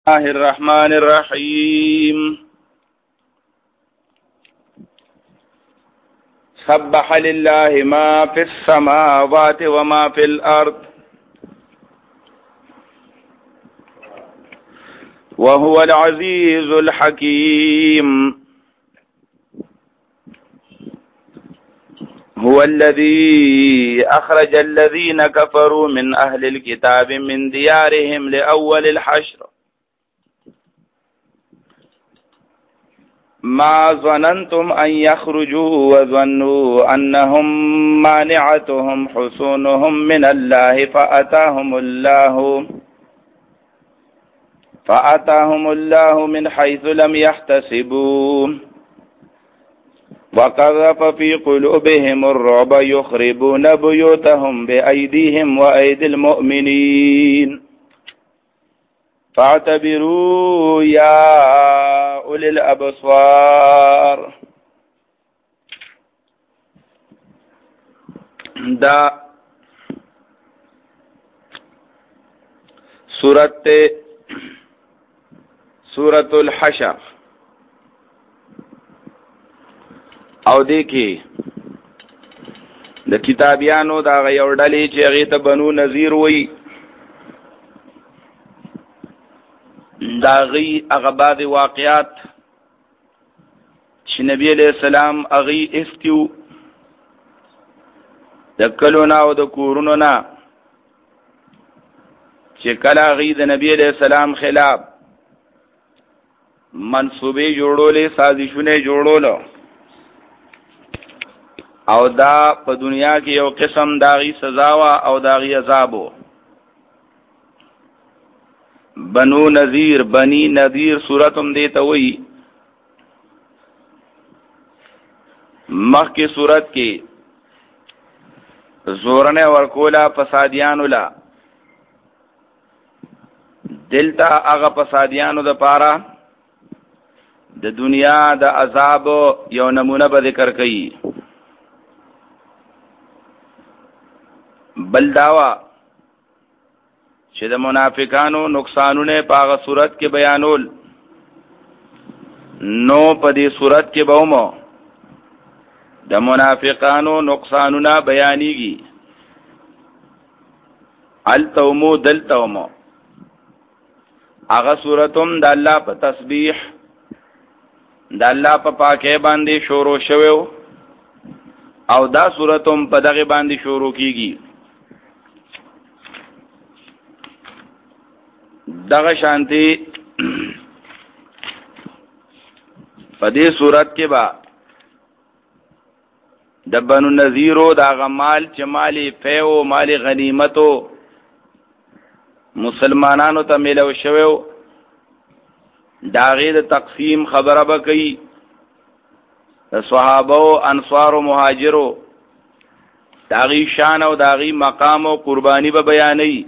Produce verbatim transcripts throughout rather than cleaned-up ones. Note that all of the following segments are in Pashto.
الله الرحمن الرحيم. سبح لله ما في السماوات وما في الأرض وهو العزيز الحكيم. هو الذي أخرج الذين كفروا من أهل الكتاب من ديارهم لأول الحشر ما ظننتم أن يخرجوا وظنوا أنهم مانعتهم حصونهم من الله فأتاهم الله فأتاهم الله من حيث لم يحتسبوا وقذف في قلوبهم الرعب يخربون بيوتهم بأيديهم وأيدي المؤمنين فاعتبروا يا أولي الأبصار. دا سورت سورت الحشر او دیکي د کتابیانو دا غيور ډلې چې هغه ته بنو نذیر وای دا غي هغه بعد واقعات چې نبی عليه السلام هغه استیو د کلونا او د کورونو نه چې کله غي د نبی عليه السلام خلاف منصوبې جوړولې سازشونه جوړولو او دا په دنیا کې یو قسم داغي سزا وا او داغي عذابو. بنو نذیر بنی نذیر سورتم دیتا وی مخ کی سورت کی زورن ورکولا فسادیانو لا دلتا اغا فسادیانو دا پارا د دنیا د عذاب یو نمونه به ذکر کئی. بل داوا چې د منافقانو نقصانونه په هغه صورت کې بیانول نو په دې صورت کې به مو د منافقانو نقصانونه بیانېږي. التومو دلتومو هغه صورتم د الله په تسبیح د الله په پاکه باندې شروع شوو او دا صورتم په دغه باندې شروع کیږي. دغه شانتی په دې صورت کې با د بنو نذیرو دا غمال چې مالی فیو مالی غنیمتو مسلمانانو ته ملو شوو دا غیر تقسیم خبره به کوي. د صحابه او انصار او مهاجرو داغي شان او داغي مقام او قربانی به بیانوي.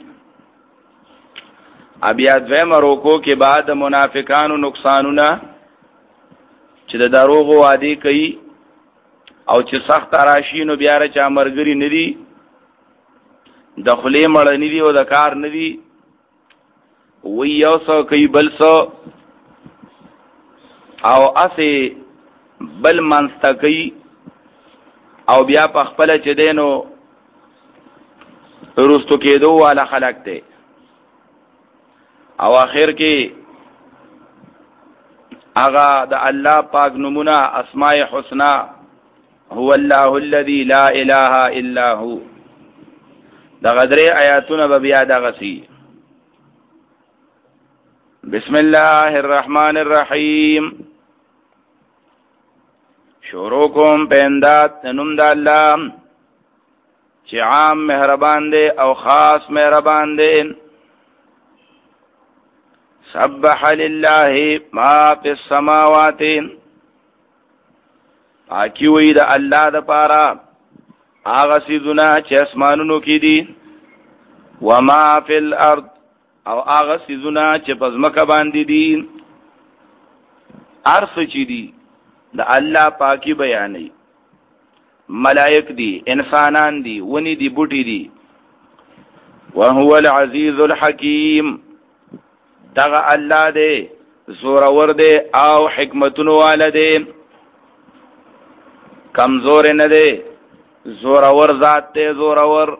بیا دویم روکو کې بعد منافقانو نقصانونه چې د دروغ وعده کوي او چې سخت راشي نو بیا را چا مرګري ندي د خلې مړ ندي او د کار ندي وی یو څو کوي بل څو او اسه بل منستا کوي او بیا په خپل چې دینو رستو کېدو والا خلق ته او اخر کې اغا د الله پاک نمونه اسماء حسنا هو الله الذي لا اله الا هو دا غدري آیاتونه به بیا دغه سي. بسم الله الرحمن الرحیم. شروع کوم پیندات نوم د الله چې عام مهربان دی او خاص مهربان دی. سبح لله ما فی السماوات پاکی وی د الله د پارا هغه سيزونه چې اسمانونو کې دي وما فی الارض او هغه سيزونه چې پزمکه باندې دي ارس چې دي د الله پاکی بیانې. ملائک دي انسانان دي ونی دي بوټي دي وهو العزيز الحكيم دغه الله دی زورور دی او حکمتونو والا دی کمزور نه دی زورور ذات دی زورور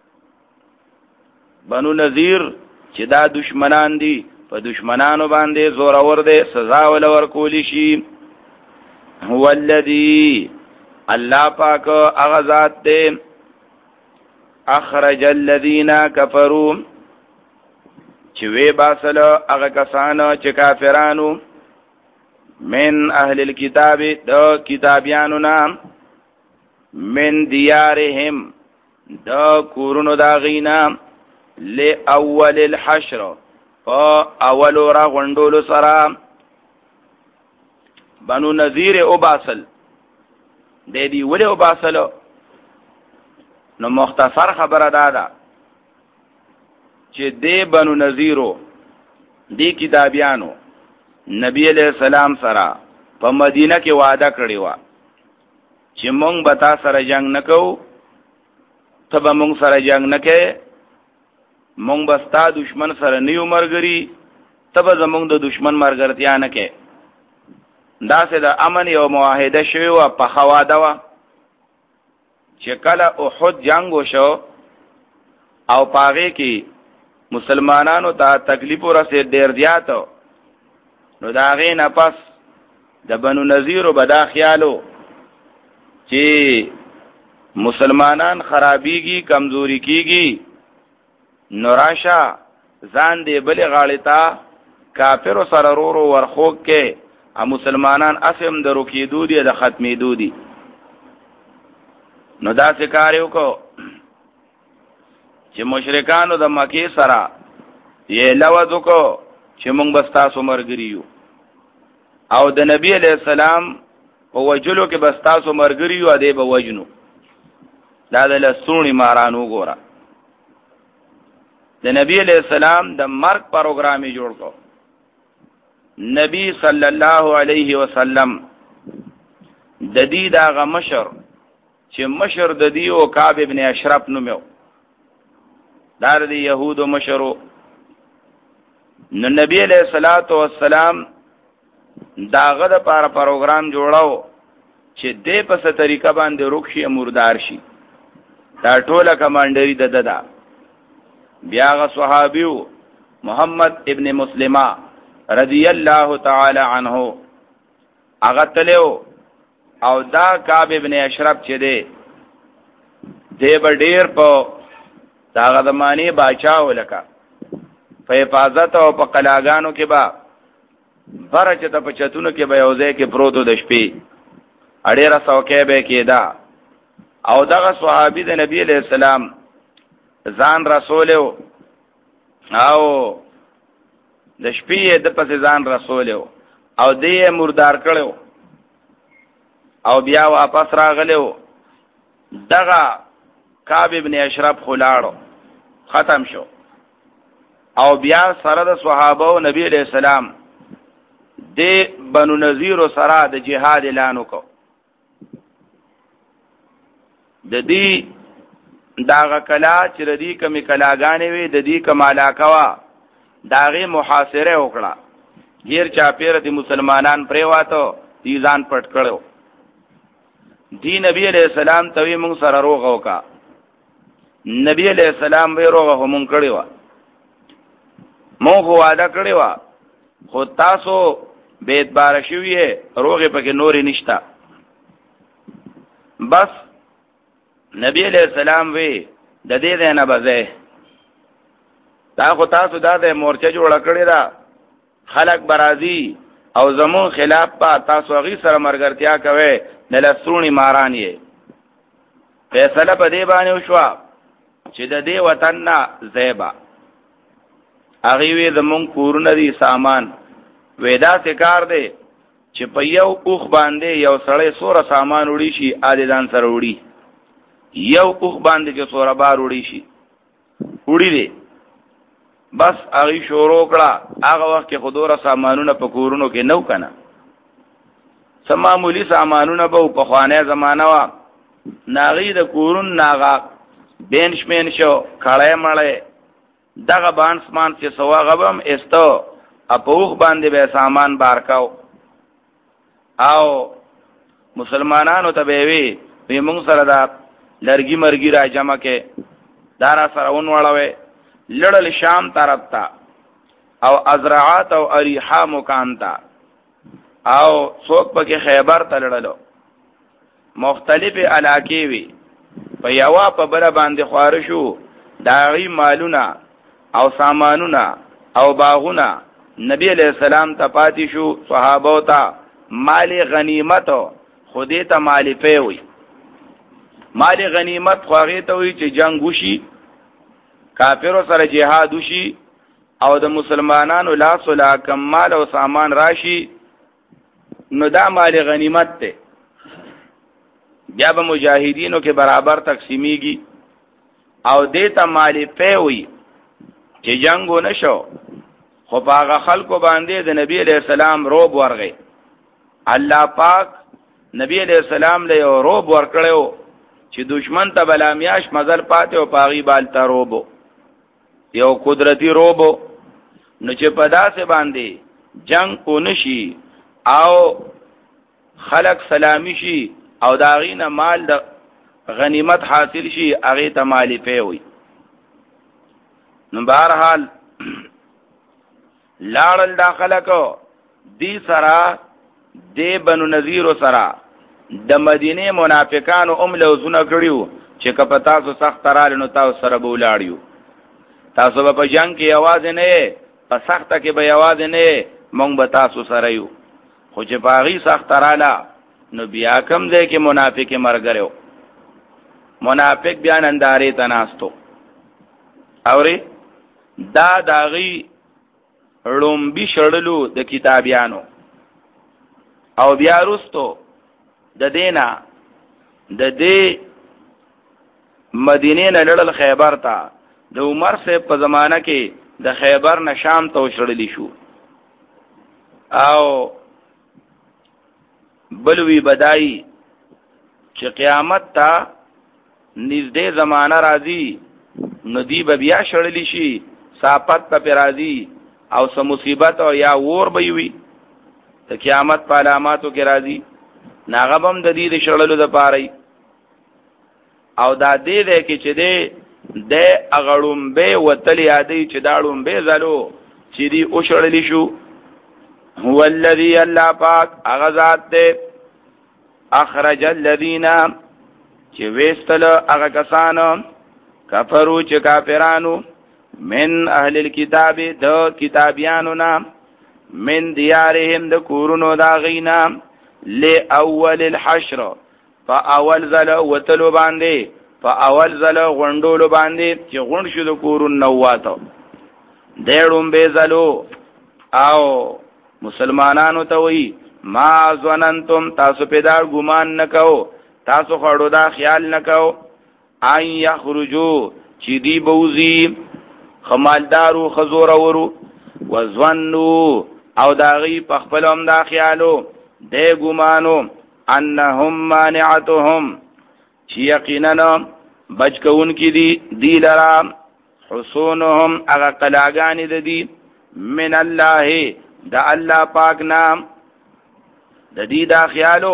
بنو نذیر چې دا دشمنان دي په دشمنانو باندې زورور دی سزا ولور کولی شي هو الذی الله پاک هغه ذات دی اخرج الذین کفروا چې وی باسل هغه کسانو چې کافرانو من اهل الكتاب د کتابیانو نام من دیارهم د کورونو دا غینا لأول الحشر فاول را غندول سرا بنو نذیر او باسل د دې ولې او باسل نو مختصر خبره دادا چې دې بنو نذیرو دې کتابیانو نبی علیہ السلام سره په مدینه کې وعده کړی و چې مونږ به تا سره جنگ نکو ته به مونږ سره جنگ نکې مونږ به ستا دشمن سره نیو مرګري ته به زمونږ د دشمن مرګرتیا نه کې داسې د امن یو معاهده شوی و په خواده و چې کله احد جنگ وشو او پاغه کې مسلمانانو ته تکلیف ورسې ډیر زیات نو دا غي نه پس د بنو نذیر وبدا خیالو چې مسلمانان خرابيږي کمزوري کیږي نوراشا ځان دې بل غاړتا کافر سره ورو ورخوک کې ا مسلمانان اسم درو کې دودي د ختمي دودي نو دا څکاریو کو چې مشرکانو د مکی سره یې لوځو کو چې مونږ بستا سومرګریو او د نبی علیہ السلام په وجلو کې بستا سومرګریو ا دې به وجنو دا د لسونی مارانو ګورا د نبی علیہ السلام د مرګ پروګرامي جوړ کو نبی صلی الله علیه وسلم د دې دا غمشر چې مشر د دې او کعب ابن اشرف نومو دار دی یهودو مشرو نو نبی علیہ الصلوۃ والسلام داغه د پاره پروګرام جوړاو چې دې په ست طریقه باندې روخي مردار شي دا ټوله کمانډري د ددا بیا غ صحابیو محمد ابن مسلمه رضی الله تعالی عنہ هغه تلو او دا کعب ابن اشرف چې دی دی به ډیر په داغه زمانی باچاو لکه په حفاظت او په قلاګانو کې با برچ ته په چتونو کې به یوځای کې پروتو د شپې اړیرا څوکې به کېدا او دغه صحابي د نبی علیہ السلام ځان رسول او د شپې د پس ځان رسول او دې مردار کړو او بیا واپس راغلو دغه کعب ابن اشرف خلاړو ختم شو او بیا سره د صحابه او نبی علیہ السلام د بنو نذیر سره د جهاد اعلان وکړو د دې داغه کلا چې ردی کمی کلاګانې وي د دې کمالا کوا داغه محاصره وکړه غیر چا پیر دي مسلمانان پریواتو دي ځان پټ کړو دی نبی علیہ السلام توی مونږ سره روغ وکا نبی علیہ السلام به روغ هم کړی و مونږ وعده کړی و خو تاسو به اعتبار شوی روغه پکې نورې نشتا بس نبی علیہ السلام وی د دې نه بځه دا خو تاسو دا د مورچه جوړ کړی دا خلق برازي او زمون خلاف په تاسو غي سره مرګرتیا کوي نلسونی ماران یې فیصله په دې باندې وشو چې د دې وطن نه زیبا هغه وی زمون کورونه دي سامان وېدا څکار دی چې په یو اوخ باندې یو سړی سوره سامان وړي شي عادیدان سره وړي یو اوخ باندې چې سوره بار وړي شي وړي دي بس هغه شروع کړه هغه وخت کې خودوره سامانونه په کورونو کې نو کنه سمامولی سامانونه به په خوانه زمانہ وا ناغي د کورون ناغا بینش مین شو کړه مړې دغه بانسمان چې سوا غبم استو اپوخ باندې به سامان بارکاو او مسلمانانو ته به وی وی موږ سره دا لرګي مرګي را جمع کې دارا سره ونوړوي لړل شام طرف ته او ازرعات او اریحا مکان ته او څوک پکې خیبر ته لړلو مختلف علاقې وی په یوا په بل باندې خوارشو داغي مالونه او سامانونه او باغونه نبی علیہ السلام ته پاتې شو صحابه ته مال غنیمت خودی ته مال پیوي مال غنیمت خواغه ته وی چې جنگ وشي کافرو سره جهاد وشي او د مسلمانانو لاس لا کمال او سامان راشي نو دا مال غنیمت ته بیا به مجاهدینو کې برابر تقسیمیږي او دیتا مال پیوي چې جنگو نشو خو باغ خلکو باندې د نبی علیہ السلام روب ورغی الله پاک نبی علیہ السلام له روب ورکړو چې دشمن ته بلامیاش مزل پاتې او پاغي بالتا روبو یو قدرتی روبو نو چې پداسه باندې جنگ اونشي او خلق سلامی شي او داغینه مال د غنیمت حاصل شي هغه ته مالی پیوي نو بهرحال لاړل داخله کو دی سرا دی بنو نذیر سرا د مدینه منافقانو ام لوزونه کړیو چې کپتا سو سخت رال نو تاسو سره بولاړیو تاسو په جنگ کې आवाज نه په سخت کې به आवाज نه مونږ به تاسو سره یو خو چې باغی سخت رااله نو بیا کم ځای کې منافق مرګرو منافق بیا ننداري تناستو اوري دا داغي لومبي شړلو د کتابیانو او بیا رستو د دینا د دې مدینه نه لړل خیبر ته د عمر سے په زمانہ کې د خیبر نه شام ته وشړلی شو او بلوی بدای چې قیامت ته نږدې زمانہ راځي ندی به بیا شړلی شي صافت ته راځي او سم مصیبت او یا ور به وي د قیامت په علاماتو کې راځي ناغبم د دې شړلو د پاره او دا دې دې کې چې دې د اغړم به وتل یادې چې داړم به زلو چې دی او شړلی شو هو الذی الله پاک اغذات ته اخرج الذین چې وستل هغه کسانو کفرو چې کافرانو من اهل الكتاب د کتابیانو نام من دیارهم د کورونو دا غینا لاول الحشر فاول زل وتلو باندې فاول زل غوندولو باندې چې غوند شو د کورون نواتو دیړم به زلو او مسلمانانو ته وی ما ظننتم تاسو پیدا ګمان نکاو تاسو خړو دا خیال نکاو ان یخرجو چې دی بوزی خمالدارو خزور ورو وظنوا او داغي پخپلهم دا خیالو دے ګمانو انهم مانعتهم چې یقینا بچکون کی دی دی لرا حصونهم اغا قلاغانی د دی من الله دا الله پاک نام د دې دا خیالو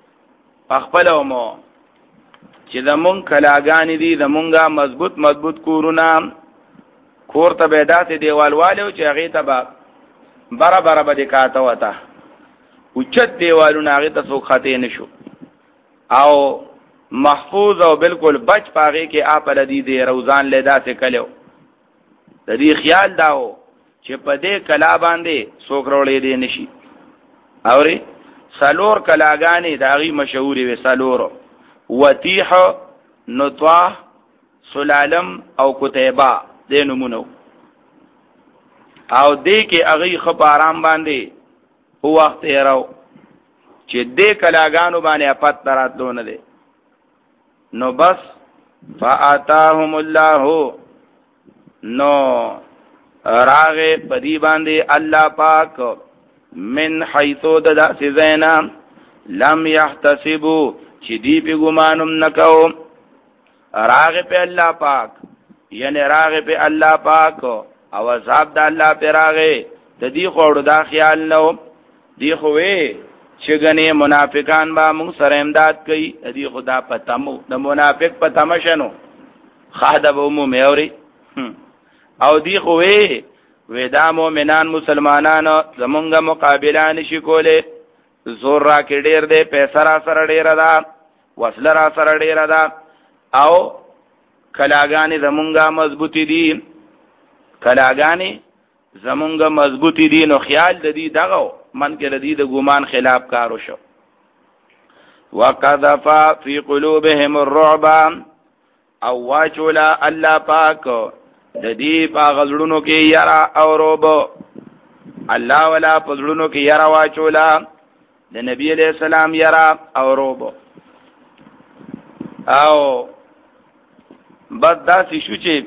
پخپلومو چې زمون کلاغانی دی زمونږه مضبوط مضبوط کورونه کور ته بيدات دیوال والو چې هغه ته با برابر به کاته وته اوچت دیوالونه هغه ته څوک خاطی نشو او محفوظ او بالکل بچ پاغه کې اپ لدی دی روزان لیدا څه کلو د دې خیال داو چې په دې کلا باندې څوک رولې دی نشي اوري سالور کلاګانی داغي مشهوري وي سالور وتیح نطاح سلالم او کتیبا دې نمونه او دې کې اغي خپ آرام باندې هو وخت یې راو چې دې کلاګانو باندې پات دراتونه دي نو بس فآتاهم الله نو راغه پدی باندې الله پاک من حيثو ددا سيزينا لم يحتسبوا چې دی په ګمانم نکاو راغه په الله پاک یعنی راغه په الله پاک او عذاب د الله پر راغه د دې خوړو دا خیال نو دی خوې چې غني منافقان با موږ سره امداد کوي دې خدا پتمو د منافق پتم شنو خادب مو مېوري او دی خوې ودا مؤمنان مسلمانان زمونږه مقابله نشي کوله زور را کې ډېر دې پیسې را سره ډېر ده وسله را سره ډېر ده او کلاګانی زمونږه مضبوطی دي کلاګانی زمونږه مضبوطی دي نو خیال د دې دغه من کې ردی د ګومان خلاف کارو شو وقذف فی قلوبهم الرعب او واچولا الله پاک د دې په غزړونو کې یرا او روب الله ولا پزړونو کې یرا واچولا د نبی علیہ السلام یرا او روب او بد داسې شو چې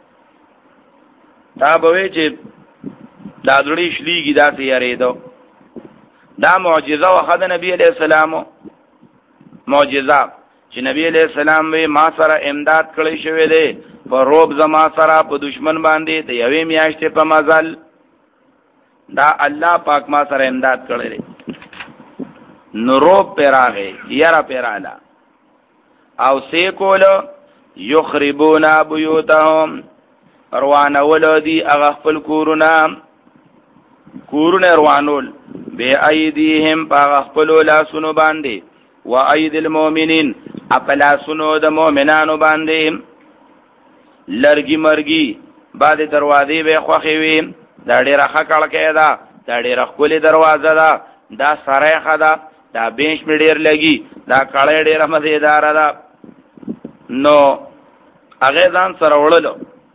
دا به چې دا دړي شلیږي داسې یریدو دا معجزه واخد نبی علیہ السلام معجزه چې نبی علیہ السلام وی ما سره امداد کړی شوی دی په روب زما سره په دشمن باندې ته یوې میاشتې په مزل دا الله پاک ما سره امداد کړی دی نو روب پیراغه یرا پیرالا او سیکول یخربون بیوتهم روانه ولودی اغه خپل کورونه کورونه روانول بی ایدیهم پا خپلو لاسونو باندې و اید المؤمنین اپلا سنو د مؤمنانو باندې لرګي مرګي بعد دروازې به خوخي وي دا ډیره خکړه کېدا دا ډیره خپل دروازه ده دا سره خدا دا بنچ می ډیر لګي دا کړه ډیره مزیدار ده نو هغه ځان سره وړلو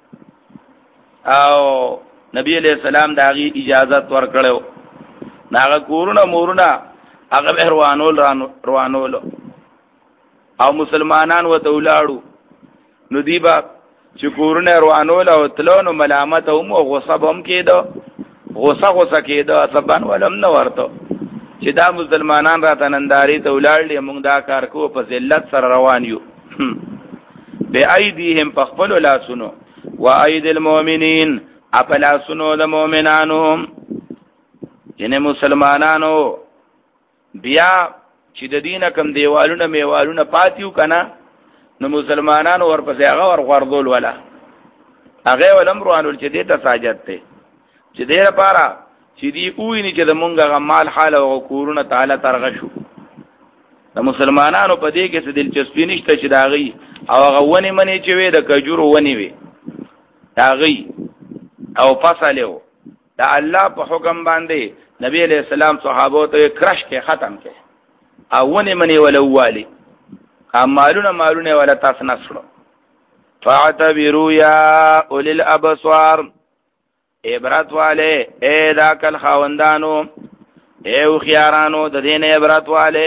او نبی علیہ السلام داغي اجازت ورکړو ناغه کورونه مورونه هغه روانول روانول او مسلمانان وته ولاړو نو دیبا چې کورونه روانول او تلونو ملامت هم او غصه هم کېدو غصه غصه کېدو سبحان ولم نو ورته چې دا مسلمانان را تننداري ته ولاړل موږ دا کار کوو په ذلت سره روان یو به ايديهم پخپل لا سنو و ايد المؤمنين اپلا سنو د مؤمنانو جنه مسلمانانو بیا چې د دینه کم دیوالونه میوالونه پاتیو کنه نو مسلمانانو ورپسې هغه ور غردول ولا هغه ولم روانول چې دې ته ساجت ته چې دې لپاره چې دی اوی نه چې د مونږه مال حال او کورونه تعالی ترغه شو د مسلمانانو په دې کې څه دلچسپي نشته چې داغي او هغه ونی منی چې وي د کجورو ونی وي داغي او فصلو دا الله په حکم باندې نبی علیہ السلام صحابو ته کرش کې ختم کې او ونی منی ولوالی مالونه مالونه ولا تاسو نسلو فاعتبروا یا اول الابصار عبرت والے اے دا کل خاوندانو اے او خيارانو د دین عبرت والے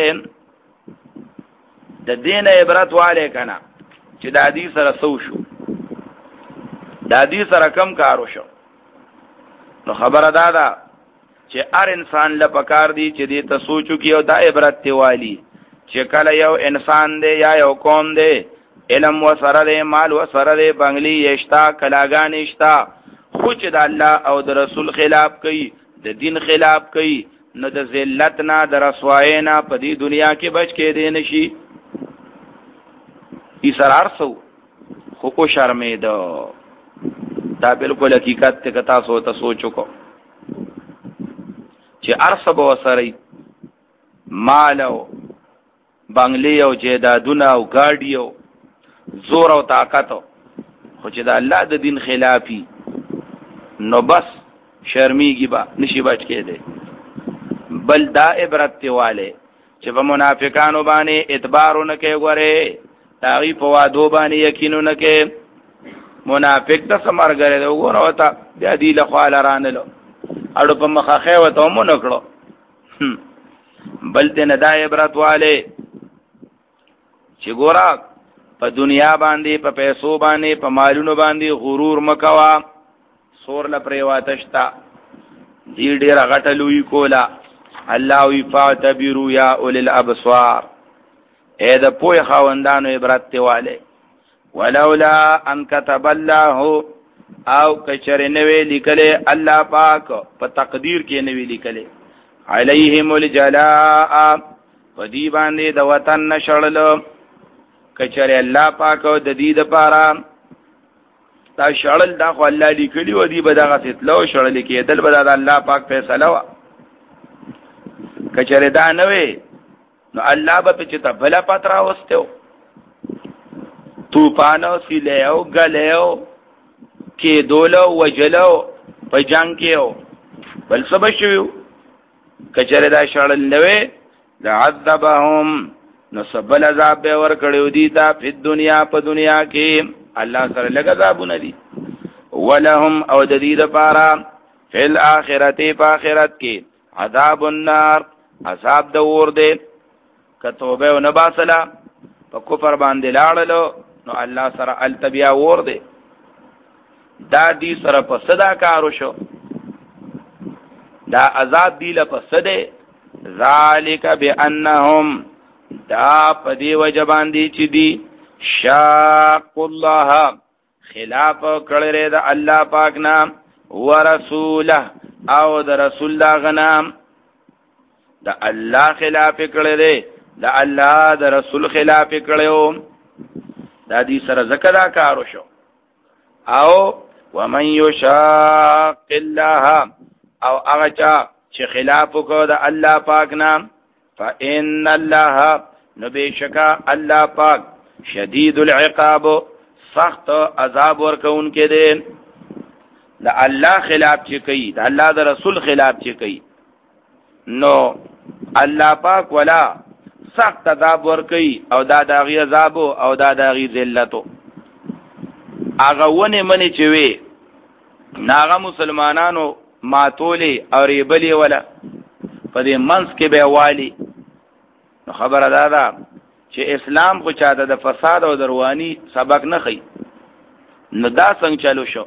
د دین عبرت والے کنا چې د دې سره سو شو د دې سره کم کارو شو نو خبره دادا چې هر انسان لپاره دی چې دې ته سوچو کیو دا عبرت دی والی چې کله یو انسان دی یا یو قوم دی علم و سره دی مال و سره دی بنگلی یشتا کلاګان یشتا خو چې د الله او د رسول خلاف کوي د دین خلاف کوي نو د ذلت نه د رسوای نه په دې دنیا کې بچ کې دی نشي اسرار سو خو کو شرمېدو دا بالکل حقیقت ته کتا سو ته سوچو کو چې ارسب وسري مال او بنگلی او جیدادونه او گاډي او زور او طاقت خو چې د الله د دین خلافي نو بس شرمیږي با نشي بچ کېده بل دا عبرت والے چې په منافقانو باندې اعتبارونه کوي غره تاغي په وادو باندې یقینونه کوي منافق د سمرګره دی وګوره وتا بیا دی له خاله رانلو اړو په مخه خو ته مونږ نکړو بل ته نه دا عبرت والے چې ګورا په دنیا باندې په پیسو باندې په مالونو باندې غرور مکوا سور لپاره واتشتا دې ډېر غټلوي کولا الله وی فاتبروا یا اول الابصار اې د پوهه خواندانو عبرت والے ولولا ان كتب الله او کچره نوې لیکلې الله پاک په تقدیر کې نوې لیکلې علیهم الجلاء ودی باندې د وطن نشړل کچره الله پاک د دې د پاره دا شړل دا خو الله لیکلی و دی بدغه ستلو شړل کېدل به د الله پاک فیصله وا کچره دا نه وي نو الله به چې ته بل پاترا واستو طوفانو سیلهو غلهو کې دولو وجلو په جنگ کېو بل سبا شو کچره دا شړل نه وي لعذبهم نو سبل عذاب به ور کړو دي تا په دنیا په دنیا کې الله سره لګ عذابونه دي ولهم او د دې لپاره فل اخرته په اخرت کې عذاب النار عذاب د اور دی کتوبه او نباسلا په کفر باندې لاړلو نو الله سره التبیا اور دی دا دې سره په صدا کارو شو دا عذاب دی له په صدا ذالک بانهم دا په دی وجبان دي چې دی شاق الله خلاف کړه د الله پاک نام ورسوله او د رسول الله غنام د الله خلاف کړه دی د الله د رسول خلاف کړه دا دې سره زکدا کارو شو او ومن یشاق الله او هغه چې خلاف کو د الله پاک نام فإن الله نبیشکا الله پاک شدید العقاب سخت عذاب ورکون کې دي د الله خلاف چې کوي د الله د رسول خلاف چې کوي نو الله پاک ولا سخت عذاب ورکي او دا داغي عذاب او دا داغي ذلتو هغه ونه منی چې وي ناغه مسلمانانو ماتولې او ریبلې ولا په دې منس کې به والی نو خبره ده دا چې اسلام خو چاته د فساد او دروانی سبق نه خي نو دا څنګه چالو شو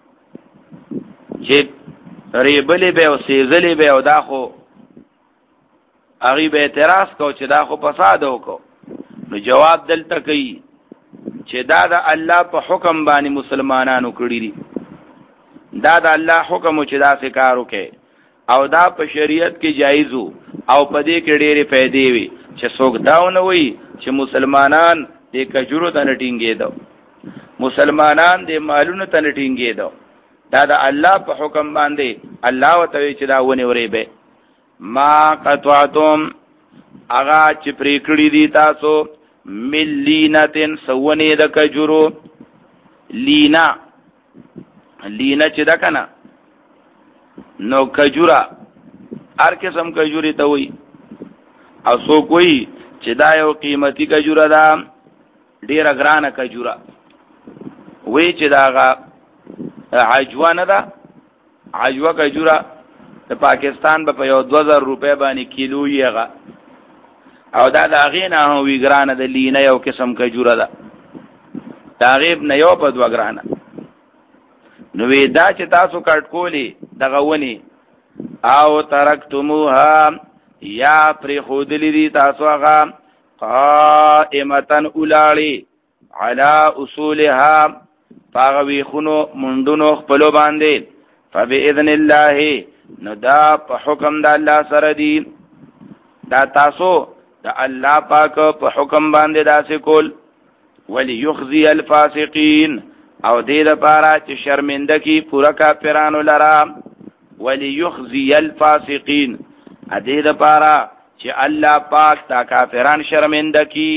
چې ریبلې به او سیزلې به او دا خو هغه به اعتراض کو چې دا خو فساد وکړو نو جواب دلته کوي چې دا د الله په حکم باندې مسلمانانو کړی دي دا د الله حکم چې دا څه وکړي او دا په شریعت کې جایز او په دې کې ډېرې فائدې وي چې څوک داونه وي چې مسلمانان دې کجورو ته نټینګې دو مسلمانان دې مالونو ته نټینګې دو دا د الله په حکم باندې الله وتعالى چې دا ونی ورې به ما قطعتم اغا چې پرې کړی دي تاسو ملینتن سونی د کجورو لینا لینا چې دا کنه نو کجورا هر قسم کجوري ته وي او سو کوئی چې دا یو قیمتي کجورا ده ډیره ګرانه کجورا وی چې داغه عجوه نه ده عجوه کجورا د پاکستان په یو دو هزار روپے باندې کیلو یېغه او دا د غینه وی ګرانه د لینه یو قسم کجورا ده تغیب نه یو په دوا ګرانه نو وی دا چې تاسو کټ کولی دغه ونی او ترکتموها یا پر خودلی دی تاسو هغه قائمتن اولاړي علی اصولها پاغوی خونو مندونو خپلو باندې فباذن الله نو دا په حکم د الله سره دی دا تاسو د الله پاک په حکم باندې داسې کول وليخزي الفاسقين او دې لپاره چې شرمنده کی پورا کافرانو لرا وليخزي الفاسقين ا دې لپاره چې الله پاک تا کافران شرمنده کی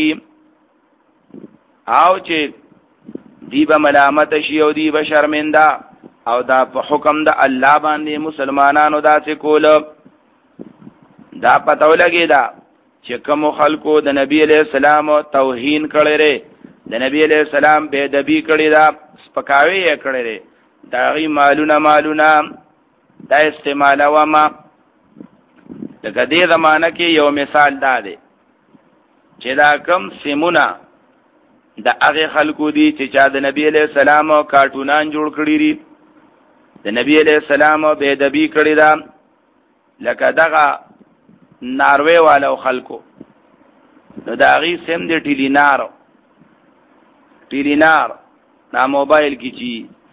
او چې دی به ملامت شي او دی به شرمنده او دا په حکم د الله باندې مسلمانانو داسې کول دا پته ولګی دا چې کوم خلکو د نبی علیہ السلام توهین کړي لري د نبی علیہ السلام بے ادبی کړي دا سپکاوی یې کړي لري دا غي مالونه مالونه دا استعمال و ما دغه دې زمانہ کې یو مثال دا دی چې دا کم سیمونه د هغه خلکو دي چې چا د نبی علیہ السلام کارټونان جوړ کړی دي د نبی علیہ السلام بے ادبی کړي دا لکه دغه ناروی والو خلکو نو دا غي سیم د ټیلینار ټیلینار نا موبایل کی چی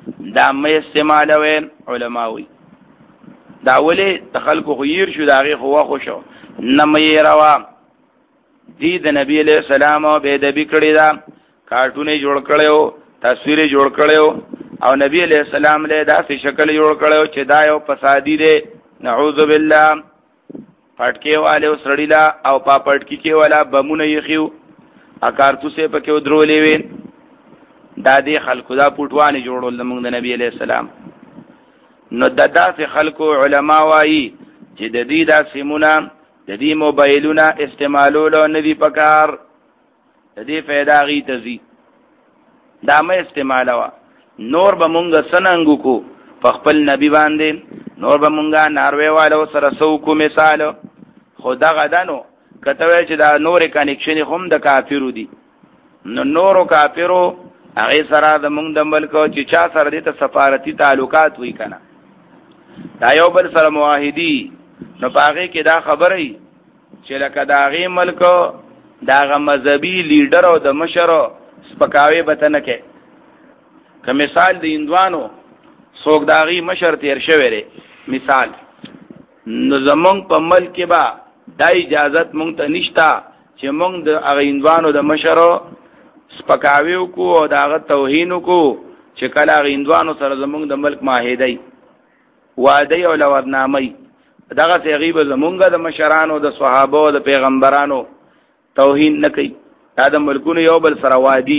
دا مې استعمالوي علماوي دا ولې تخلق غیر شو دا غي خو خو شو نه مې روا دی د نبی علیہ السلام به ادبی کړی دا کارټونه جوړ کړو تصویر جوړ کړو او نبی علیہ السلام له دا په شکل جوړ کړو چې دا یو فسادی دی نعوذ بالله پټکی والے وسړیلا او پا پټکی کې والا بمونه یخیو اکارتوسه پکې ودرولې وین دا دې خلکو دا پټوانه جوړول موږ د نبی علیہ السلام نو د داسې خلکو علما وایي چې د دې د سیمونه د دې موبایلونه استعمالولو نه دی پکار د دې फायदा غي تزي دا مې استعمالوا نور به مونږ سننګو کو په خپل نبی باندې نور به مونږه ناروې والو سره سو کو مثال خدا غدانو کته چې دا نور کنیکشن هم د کافرو دي نو نورو کافرو هغه سره د مونږ د ملک چې چا سره د سفارتي تعلقات وی کنه دا یو بل سره موحدی نو پاغه کې دا خبرې چې لکه دا غي ملک دا غ مذهبي لیډر او د مشر سپکاوي بتنه کې که مثال د اندوانو څوک دا غي مشر تیر شوی دی مثال نو زمونږ په ملک کې با دا اجازت مونږ ته نشتا چې مونږ د هغه اندوانو د مشر سپکاوي کو او دا توهین کو چې کله هغه اندوانو سره زمونږ د ملک معاهده وعده او لورنامه دغه سی غیب زمونږ د مشرانو د صحابه او د پیغمبرانو توهین نه کوي دا د ملکونو یو بل سره وادي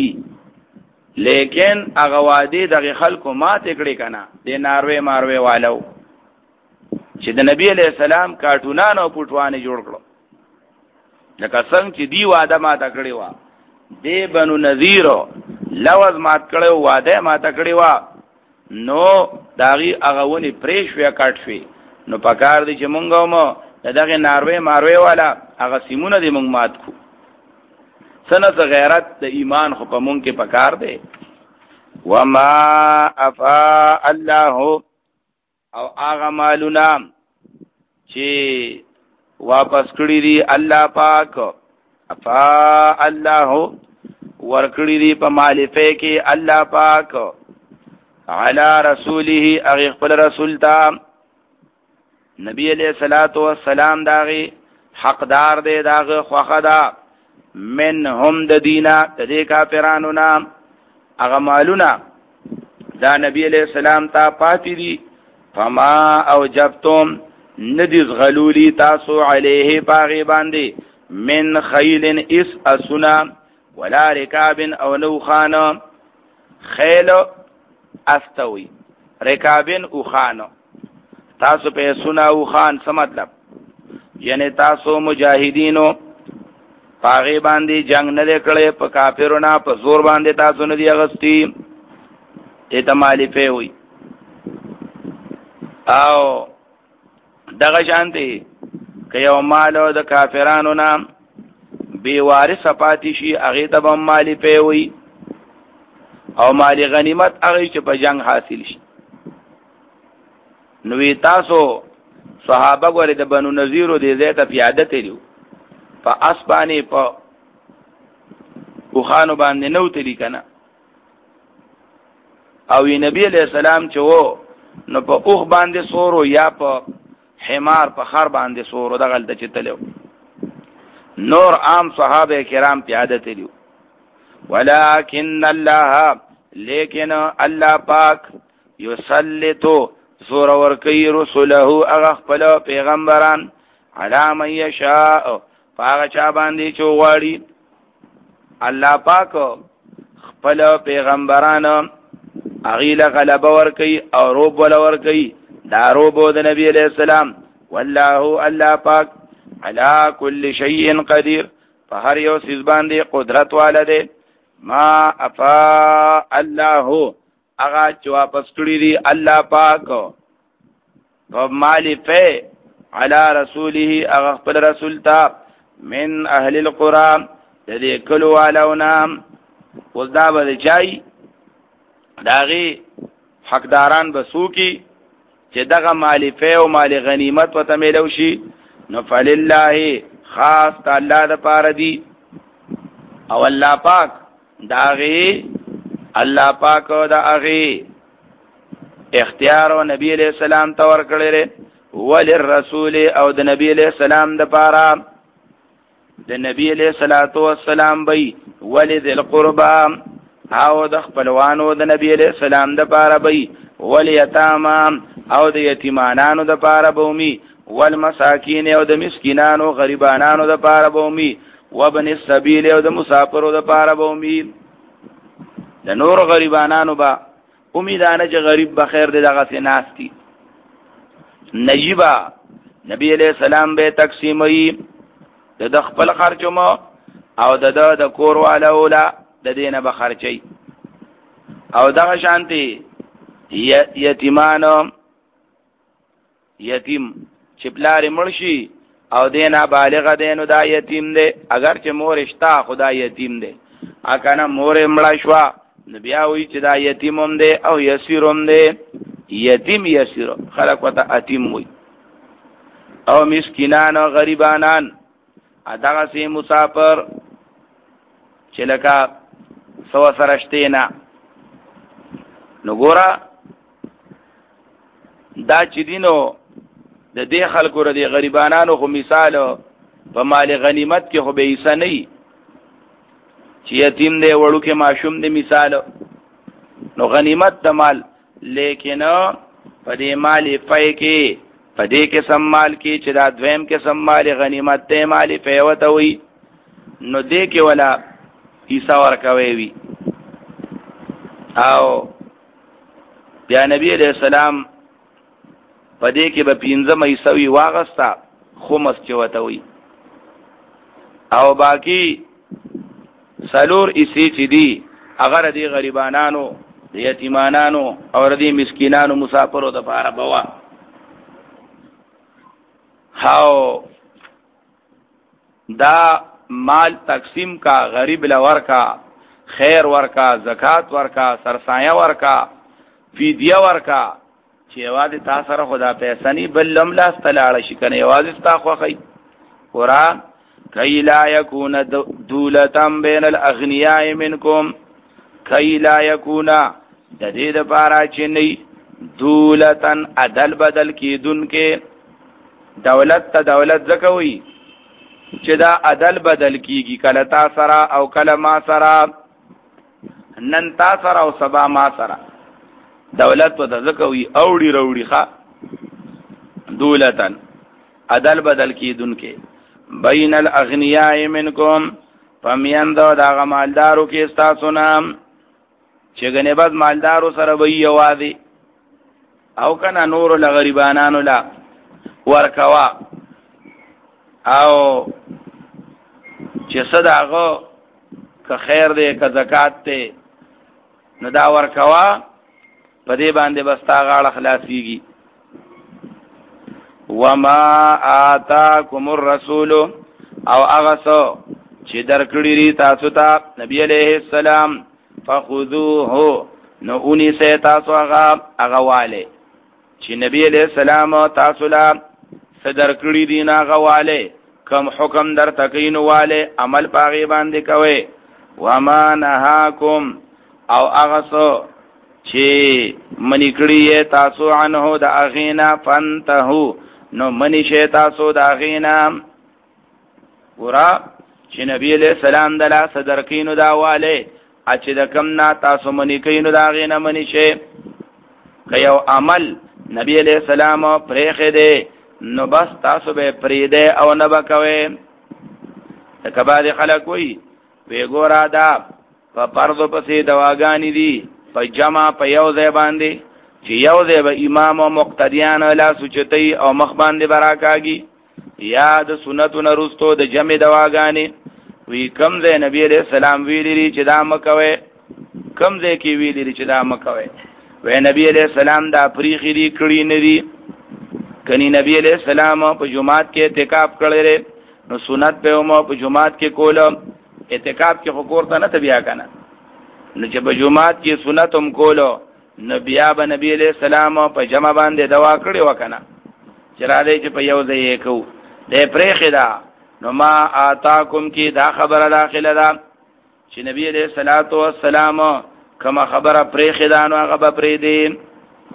لیکن هغه وادي دغه خلکو ماته کړي کنه د ناروې ماروې والو چې د نبی علیہ السلام کارټونانو پټوانه جوړ کړو لکه څنګه چې دی واده ماته کړي وا دی بنو نذیر لوز مات کړو واده ماته کړي وا نو داغي هغه ونی پریش ویا کټ شوی نو پکار دی چې مونږ مو دغه ناروې ماروې والا هغه سیمونه دی مونږ مات کو سنت غیرت د ایمان خو په مونږ کې پکار دی وما افا الله او هغه مالونه چې واپس کړی دی الله پاک افا الله ور کړی دی په مالفه کې الله پاک علی رسوله اغه خپل رسول ته نبی علیہ الصلوۃ والسلام داغي حقدار دی داغه خوخه دا من هم د دینا د دې کافرانو نام هغه مالونه دا نبی علیہ السلام ته پاتې دي فما اوجبتم ندیز غلولی تاسو علیه باغی باندې من خیل اس اسنا ولا رکاب او نوخان خیل استوی رکابن او خان تاسو په سنا او خان څه مطلب یعنی تاسو مجاهدینو پاغي باندې جنگ نه کړي په کافرونو په زور باندې تاسو نه دی اغستی ته مالفه وي او دغه شانتي که یو مال د کافرانو نام بی وارث پاتې شي هغه ته به مالفه وي او مال غنیمت هغه چې په جنگ حاصل شي نو تاسو صحابه غره د بنو نذیر او د زیته پیاده تیلو په اسبانی په وخانو باندې نو تلی کنه او نبی علیہ السلام چې وو نو په اوخ باندې سورو یا په حمار په خر باندې سورو د غلطه چتلو نور عام صحابه کرام پیاده تیلو ولکن الله لیکن الله پاک یسلطو زور ورکی رسوله اغا خپل پیغمبران علا من یشاء فاغا چا باندې چوغاڑی الله پاک خپل پیغمبران اغیل غلب ورکی او روب ولا ورکی دا روبو د نبی علیہ السلام والله الله پاک علا کل شیء قدیر فهر یو سیز باندې قدرت والده ما افا الله اغا چې واپس کړی دی الله پاک په مالفه علی رسوله اغا خپل رسول ته من اهل القرى د دې کلو والونا وزدا به چای داغي حقداران بسو کی چې دغه مالفه او مال غنیمت وته ملو شي نو فلله خاص الله د پاره دی او الله پاک داغي الله پاک دا اغي اختیار او نبی علیہ السلام ته ورکړل وللرسول او د نبی علیہ السلام د پاره د نبی علیہ الصلوۃ والسلام بی ولذل قربا او د خپلوانو د نبی علیہ السلام د پاره بی ولیتاما او د یتیمانانو د پاره بومي والمساکین او د مسکینانو غریبانانو د پاره بومي وابن السبیل او د مسافرو د پاره بومي د نور غریبانانو با امیدانه چې غریب بخیر دی دغه سناستی نجیبا نبی علیہ السلام به تقسیمي د خپل خرچمو او د د کور والو لا د دینه به خرچي او دغه شانتي یتیمانو یتیم چې پلار مرشي او دینا بالغ دینو دا یتیم دی اگر چې مور اشتا خدا یتیم دی اکنه مور مړ شوا بیا وی چې دا یتیموم دی او یسیروم دی یتیم یسیر خلق وته اتیم وی او مسکینان او غریبانان اداغه سي مسافر چې لکه سو سرشتینا نو ګورا دا چې دینو د دې خلکو ر دي غریبانانو خو مثال په مال غنیمت کې خو به ایسه نه چې یتیم دی وړو کې معشوم دی مثال نو غنیمت د مال لیکن په دې مال پای کې په دې کې سم مال کې چې دا دویم کې سم مال غنیمت ته مال پیوته وي نو دې کې ولا ایسا ورکوي وي او بیا نبی علیہ السلام په دې کې به پینځه مېسوي واغستا خمس چوته وي او باقی سلور اسی چې دی اگر دی غریبانانو دی یتیمانانو او دی مسکینانو مسافرو د پاره بوا هاو دا مال تقسیم کا غریب لور کا خیر ورکا زکات ورکا سرسایه ورکا فدیه ورکا چې یوازې تاسو سره خدا پیسې نه بل لملا استلاړ شي کنه یوازې تاسو خوخی قرآن کای لا یکون دولتم بین الاغنیاء منکم کای لا یکون د دې لپاره چې نه دولتن عدل بدل کیدون کې دولت ته دولت زکوي چې دا عدل بدل کیږي کله تا سره او کله ما سره نن تا سره او سبا ما سره دولت په ذکوي اوړي وروړي ښا دولتن عدل بدل کیدون کې بین الاغنیاء منکم فمیند دا مالدارو کې تاسو نام چې غنه بد مالدارو سره وی یوازي او کنه نور لغریبانانو لا ورکوا او چې صدقه که خیر دې که زکات ته نو دا ورکوا په دې باندې بستا غاړه خلاصيږي وما آتاکم الرسول او اغسو چې درکړی ری تاسو ته نبی عليه السلام فخذوه نو اونی سه تاسو هغه هغه والے چې نبی عليه السلام تاسو لا صدر کړی دین هغه والے کم حکم در تکین والے عمل پاغي باندې کوي وما نهاکم او اغسو چې منی کړی تاسو عنه د اغینا فانتهو نو منی شه تاسو د اغینا ورا چې نبی علیہ السلام دلا صدر کینو دا والے اچ د کم نا تاسو منی کینو دا اغینا منی شه کيو عمل نبی علیہ السلام پرېخه دے نو بس تاسو به پرې دے او نه بکوي تکبا خلک وی وی ګورا دا په پردو پسې دواګانی دي په جمع په یو ځای باندې چې یو ځای به امام او مقتدیان لا سوچتي او مخ باندې براکاږي یا د سنتو نرستو د جمع دواګانی وی کم ځای نبی علیہ السلام ویلي چې دا مکوي کم ځای کې ویلي چې دا مکوي وی نبی علیہ السلام دا پریخي دي کړی نه دي کني نبی علیہ السلام په جمعات کې اعتکاف کړی نو سنت په مو په جمعات کې کول اعتکاف کې حکور ته نه بیا کنه نو چې په جمعات کې سنت هم کولو نبی ابا نبی علیہ السلام په جمع باندې دوا کړی وکنه چې را دې چې په یو ځای کو دې پرېخه دا نو ما آتاکم کې دا خبره داخله ده چې نبی علیہ الصلوۃ والسلام کما خبره پرېخه دا نو هغه پرې دی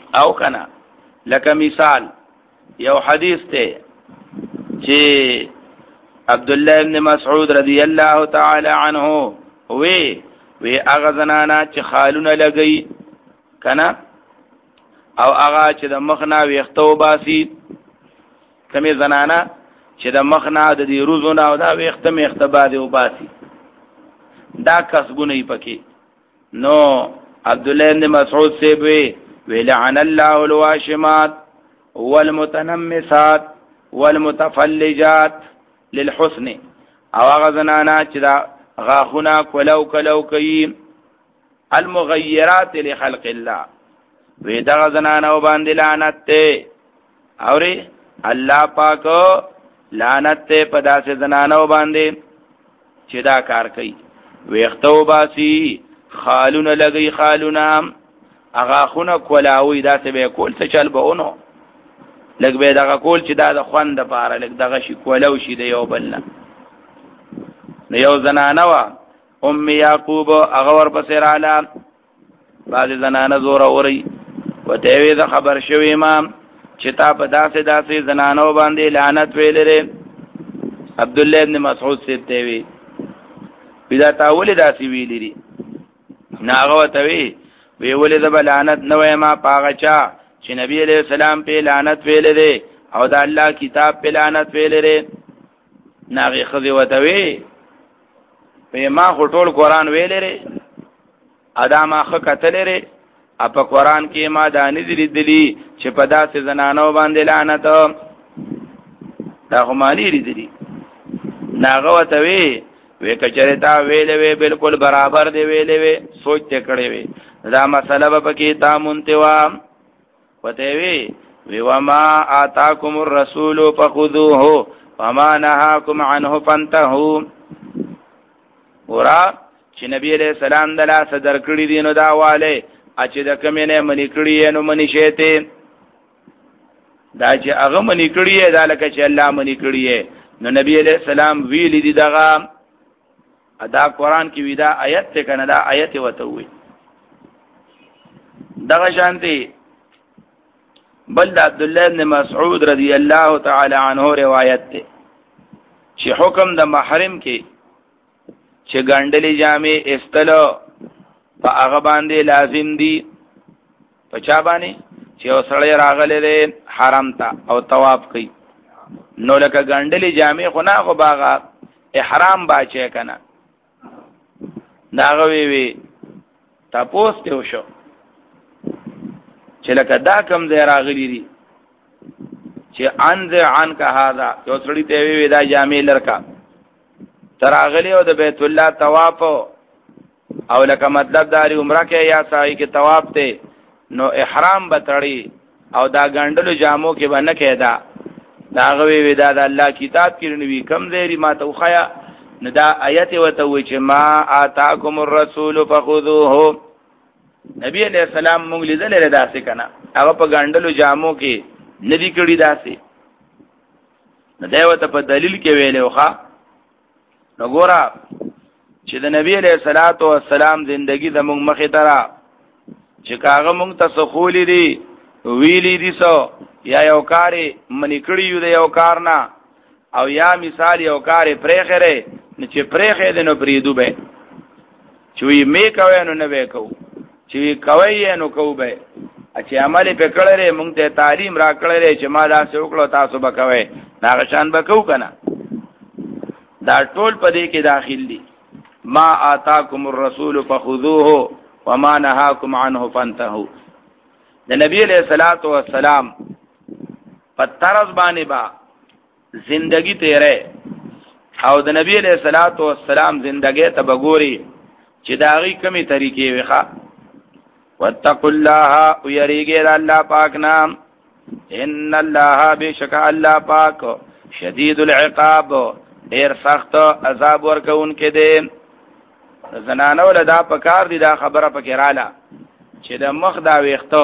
او کنا لکه مثال یو حدیث ته چې عبد الله ابن مسعود رضی الله تعالی عنه وی وی هغه زنانا چې خالونه لګي کنا او هغه چې د مخنا ویختو باسي کمه زنانا چې د مخنا د دې روزونه او دا ویخته میخته باندې وباسي دا کسبونه یې پکې نو عبد الله بن مسعود سے وی ولعن الله الواشمات والمتنمسات والمتفلجات للحسن او هغه زنانا چې دا غاخونه کولو کولو کوي المغیرات لخلق الله وی دا زنانا باندې لعنت ته اوري الله پاک لعنت ته پدا سے زنانا باندې چې دا کار کوي ویختو باسی خالونه لګي خالونه اغا خونه کولاوي دا څه به کول څه چل بهونو لګ به دا کول چې دا د خوند لپاره لګ دغه شي کولو شي د یو بلنه نو یو زنانه وا ام یعقوب هغه ور پسې رااله بعض زنانه زور اوري وته وی دا خبر شوی امام چې تا په داسې داسې زنانو باندې لعنت ویلره عبد الله ابن مسعود سے ته وی بدا تاول داسې ویلري ناغه ته وی وی ولې د لعنت نه وای ما پاغچا چې نبی علیہ السلام په لعنت ویلره او د الله کتاب په لعنت ویلره ناغه خذ وته وی په ما خټول قران ویلره ادا ما خ کتلره اپا قرآن کې ما دانی دلی دلی چې په داسې زنانو باندې لعنت دا خو مانی دلی ناغه وته وی وی کچره تا ویلې وی بالکل برابر دی ویلې وی سوچ ته کړې وی دا مسله به کې تا مونتوا وته وی وی وما آتاکم الرسول فخذوه وما نهاکم عنه فانتهوا ورا چې نبی علیہ السلام دلا صدر کړی دینو دا والے اچې د کمنه منی کړی نو منی شته دا چې هغه منی کړی دا لکه چې الله منی کړی نو نبی علیہ السلام ویل دي دغه ادا قران کې ودا آیت ته کنه دا آیت وته وي دغه شانتي بل عبد الله بن مسعود رضی الله تعالی عنہ روایت ته چې حکم د محرم کې چې ګندلې جامې استلو په هغه باندې لازم دي په چا باندې چې اوسړی راغله دې حرم ته او طواف کوي نو لکه ګندلې جامې خو نه خو باغه احرام باچې کنه داغه وی وی تاسو ته وشو چې لکه دا کم ځای راغلی دي چې انذ عن کا هاذا یو سړی ته وی دا جامې لرکا تراغلی او د بیت الله طواف او لکه مطلب داری عمره کې یا سعی کې طواف ته نو احرام بتړي او دا ګندلو جامو کې باندې کېدا دا غوي ودا د الله کتاب کې نوې کم ځای ما ته خیا نو دا آیت وته و چې ما آتاکم الرسول فخذوه نبی علیہ السلام موږ لیدل لري داسې کنه هغه په ګندلو جامو کې ندی کړي داسې نو دا وته په دلیل کې ویلو ښا نو ګورا چې د نبی علیہ الصلوۃ والسلام زندگی د موږ مخې ترا چې کاغه موږ ته خولې دي ویلې دي سو یا یو کار منی کړی یو د یو کار نه او یا مثال یو کار پرېخره نه چې پرېخې د نو پریدو به چې وی می کوي نو نه وکاو چې وی کوي نو کو به چې عمل په کړه موږ ته تعلیم را کړل چې ما دا څوکړو تاسو به کوي دا شان به کو کنه دا ټول په دې کې داخل دي ما آتاکم الرسول فخذوه وما نهاکم عنه فانتهوا د نبی علیہ الصلوۃ والسلام په طرز باندې با زندگی تیرې او د نبی علیہ الصلوۃ والسلام زندگی ته بګوري چې داغي کمی طریقې وخا واتقوا الله ويريګر الله پاک نام ان الله بشک الله پاک شدید العقاب ډیر سخت عذاب ورکون کې دي زنانه ولدا پکار دي دا خبره پکې رااله چې د مخ دا ویختو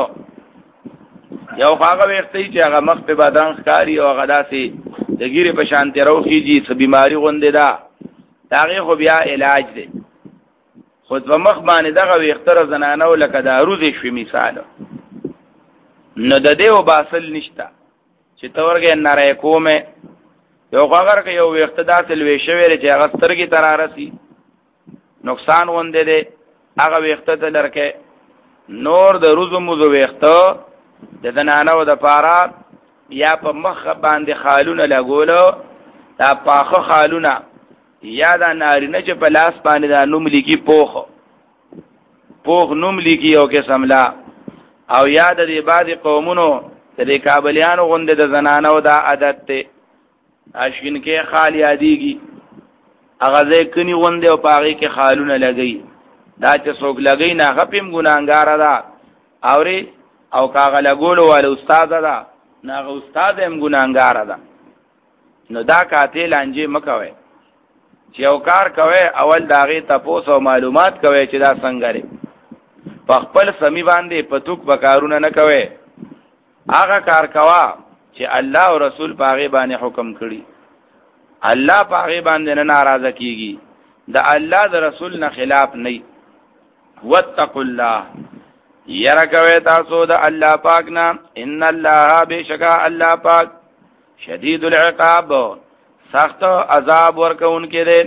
یو هغه ویختي چې هغه مخ په بدن ښکاری او هغه داسي د ګیره په شانتي روخيږي څه بيماري غونډه ده داغه خو بیا علاج دی خود په مخ باندې دغه ویختره زنانه ولکه دا روزي شوي مثال نو د دې او باسل نشتا چې تورګه ناره کومه یو غاغر کې یو اقتدا تلوي شوی چې هغه سترګې ترارسي نقصان وندې دې هغه وخته ته لرکه نور د روزو موزو وخته د دنانو د پارا یا په مخ باندې خالونه لګولو دا پاخه خالونه یا دا نارینه چې په لاس باندې دا نوم لیکي پوخ پوخ نوم لیکي یو قسم لا او یاد دې بعض قومونو د کابلیانو غونډه د زنانو دا عادت ته اشین کې خال یادېږي هغه ځکه غونډه او پاغي کې خالونه لګي دا چې څوک لګي نه غپیم ګناګار ده اوري او کاغه لګولو ول استاد ده نه استاد هم ګناګار ده نو دا کاته لانجه مکوي چې یو کار کوي اول داغه تاسو او معلومات کوي چې دا څنګه لري په خپل سمي باندې پتوک بکارونه نه کوي هغه کار کوا چې الله او رسول پاغه باندې حکم کړی الله پاغه باندې نه ناراضه کیږي د الله د رسول نه خلاف نه واتقوا الله یرا کوي تاسو د الله پاک نه ان الله بشکا الله پاک شدید العقاب سخت عذاب ورکون کې دي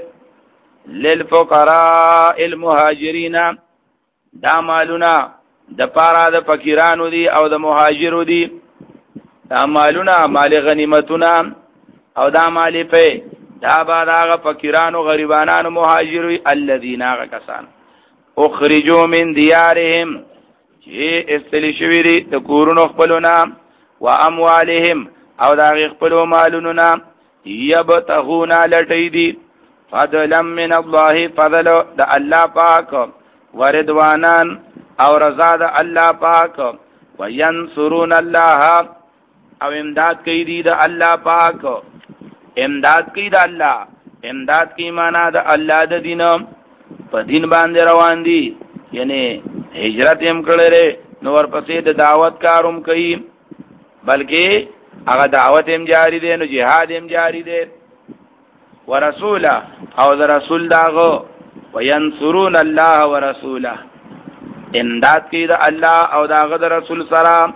للفقراء المهاجرین دا مالونه د پارا د فقیرانو دي او د مهاجرو دي دا مالونه مال غنیمتونه او دا مال په دا بعد هغه فقیرانو غریبانو مهاجرو الذين کسان اخرجوا من ديارهم چې استلی شوی دي د کورونو خپلونه و اموالهم او دا خپل مالونه یبتغون لټی دي فضلا من الله فضل د الله پاک وردوانان او رضا د الله پاک وینصرون الله او امداد کوي دي د الله پاک امداد کوي د الله امداد کی معنا د الله د دین په دین باندې روان دي یعنی هجرت هم کړلې نو ورپسې د دعوت کاروم کوي بلکې هغه دعوت هم جاری دی نو jihad هم جاری دی ورسوله او د رسول داغو وینصرون الله ورسوله امداد کوي د الله او داغه د رسول سره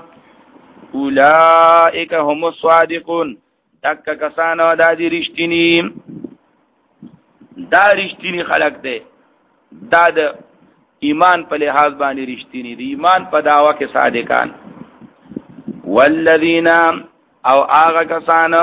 اولئک هم الصادقون تک کسانو د دې رښتینی دا رښتینی خلق دی دا د ایمان په لحاظ باندې رښتینی دی ایمان په داوا کې صادقان والذین او هغه کسانو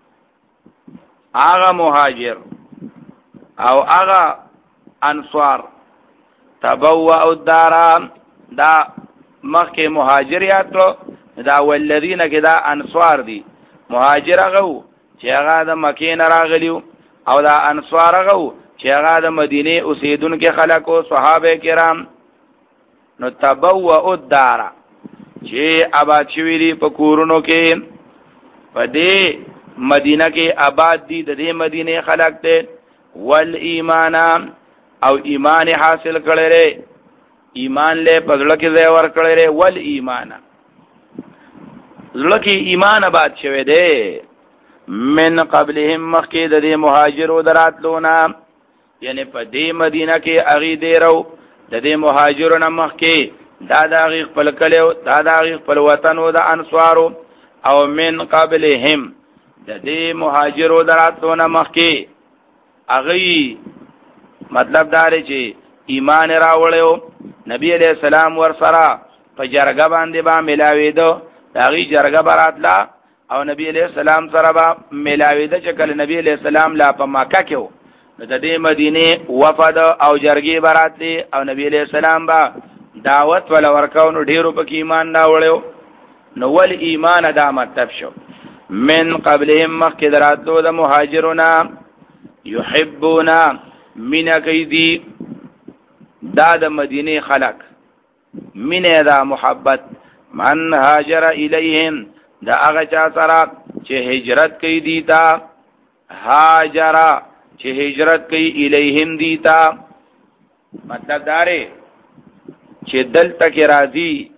هغه مهاجر او هغه انصار تبوأ الدار دا مخکې مهاجر یاتلو دا والذین کې دا انصار دي مهاجر هغه چې هغه د مکې نه راغلیو او دا انصار هغه چې هغه د مدینه اوسیدونکو خلکو صحابه کرام نو تبوأ الدار چې آباد شوی دي په کورونو کې په دې مدینه کې آباد دي د دې مدینه خلک ته ول ایمان او ایمان حاصل کړي ایمان له پزړه کې ځای ور کړي ول ایمان زړه کې ایمان آباد شوی دی من قبلهم مخکې د دې مهاجرو دراتلونا یعنی په دې مدینه کې اغي دیرو د دې مهاجرو نه مخکې دا د اغي خپل کلو دا د اغي خپل وطن او د انصارو او من قبلهم د دې مهاجرو دراتلونا مخکې اغي مطلب دا دی چې ایمان راوړیو نبی علیہ السلام ور سره په جرګه باندې با ملاویدو داغي جرګه براتلا او نبی علیہ السلام سره با ملاویده چې کله نبی علیہ السلام لا په مکه کې نو د دې مدینه وفد او جرګي براتلی او نبی علیہ السلام با دعوت ولا ورکاو نو ډیرو په ایمان دا وړو نو ول ایمان دا مطلب شو من قبلهم مخک دراتلو د مهاجرون يحبون من کیدی دا د مدینه خلق من دا محبت من هاجر الیهم دا هغه چا سره چې هجرت کوي دیتا هاجر چې هجرت کوي الیهم دیتا مطلب داره چې دلته کې راځي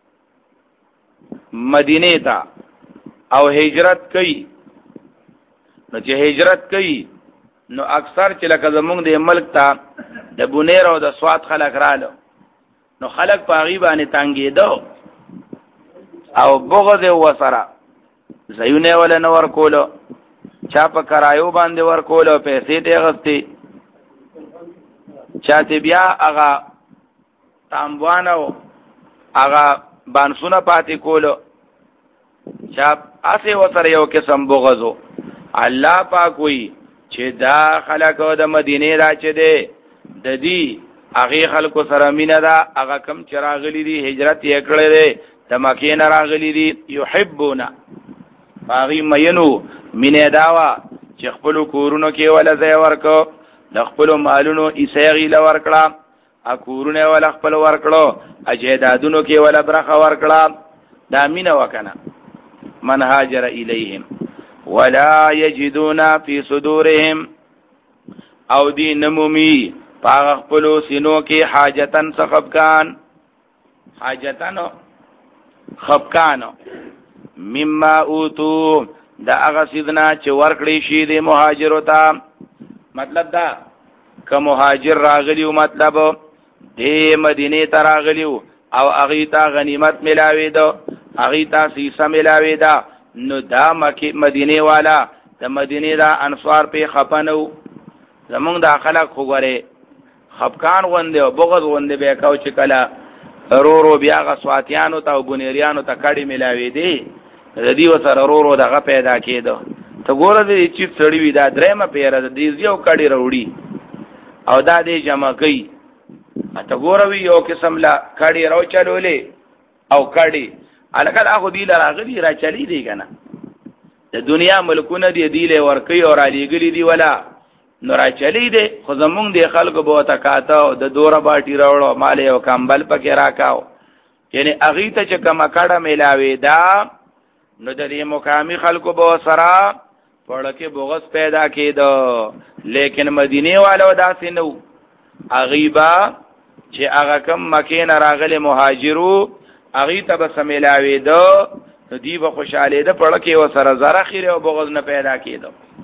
مدینه ته او هجرت کوي نو چې هجرت کوي نو اکثر چې لکه زمونږ د ملک ته د بونیر او د سوات خلک رالو نو خلک په غیبانه تانګېدو او بغض وسره زيونه ولا نور کولو چا په کرایو باندې ور کولو پیسې ته غستې چاته بیا هغه تاموانو هغه بانسونه پاتې کولو چا اسه وسره یو قسم بغضو الله پاک وی چې دا خلکو د مدینه را چي دي د دې هغه خلکو سره مینه ده هغه کم چراغلی دي هجرت یې کړی دی د مکې نه راغلی دي یحبون باغی مینو مینه داوا چې خپل کورونو کې ولا ځای ورکو د خپل مالونو ایسېغي ل ورکړه ا کورونه ولا خپل ورکړو اجدادونو کې ولا برخه ورکړه دا مینه وکنه من هاجر الیهم ولا یجدون فی صدورهم او دی نمومی پاغ خپلو سینو کې حاجتن سخفکان حاجتن خفکان مما اوتو دا هغه سیدنا چې ورکړی شي د مهاجرو ته مطلب دا که مهاجر راغلیو مطلب د مدینه ته راغلیو او هغه ته غنیمت ملاوي دو هغه ته سیسه ملاوي دا نو دا مکه مدینه والا د مدینه دا انصار په خپنو زمونږ د خلک خوګره خفکان غونډه او بغض غونډه به کاو چې کلا رو رو بیا غ سواتیانو ته او بنیریانو ته کډی ملاوي دي د دې وسره رو رو دغه پیدا کېدو ته ګوره دې چې سړی وی دا درېمه پیره د دې یو کډی وروړي او دا دې جمع کوي ته ګوره وی یو قسم لا کډی راو چلولې او کډی الکل اخو دی لراغلی را چلی دی کنه د دنیا ملکونه دی دی له ورکی او علی گلی دی ولا نو را چلی دی خو زمونږ دی خلکو به تکاتو د دوره باټی راوړو مال او کمبل پکې راکاو یعنی اغه ته چې کما کډه ملاوي دا نو د دې مقامی خلکو به سره پړکه بغض پیدا کېدو لیکن مدینه والو داسې نو اغیبا چې هغه کم مکه نه راغلي مهاجرو اغه ته به سملاوي دو دی به خوشاله ده پړکه و سره زره خیره او بغض نه پیدا کېدو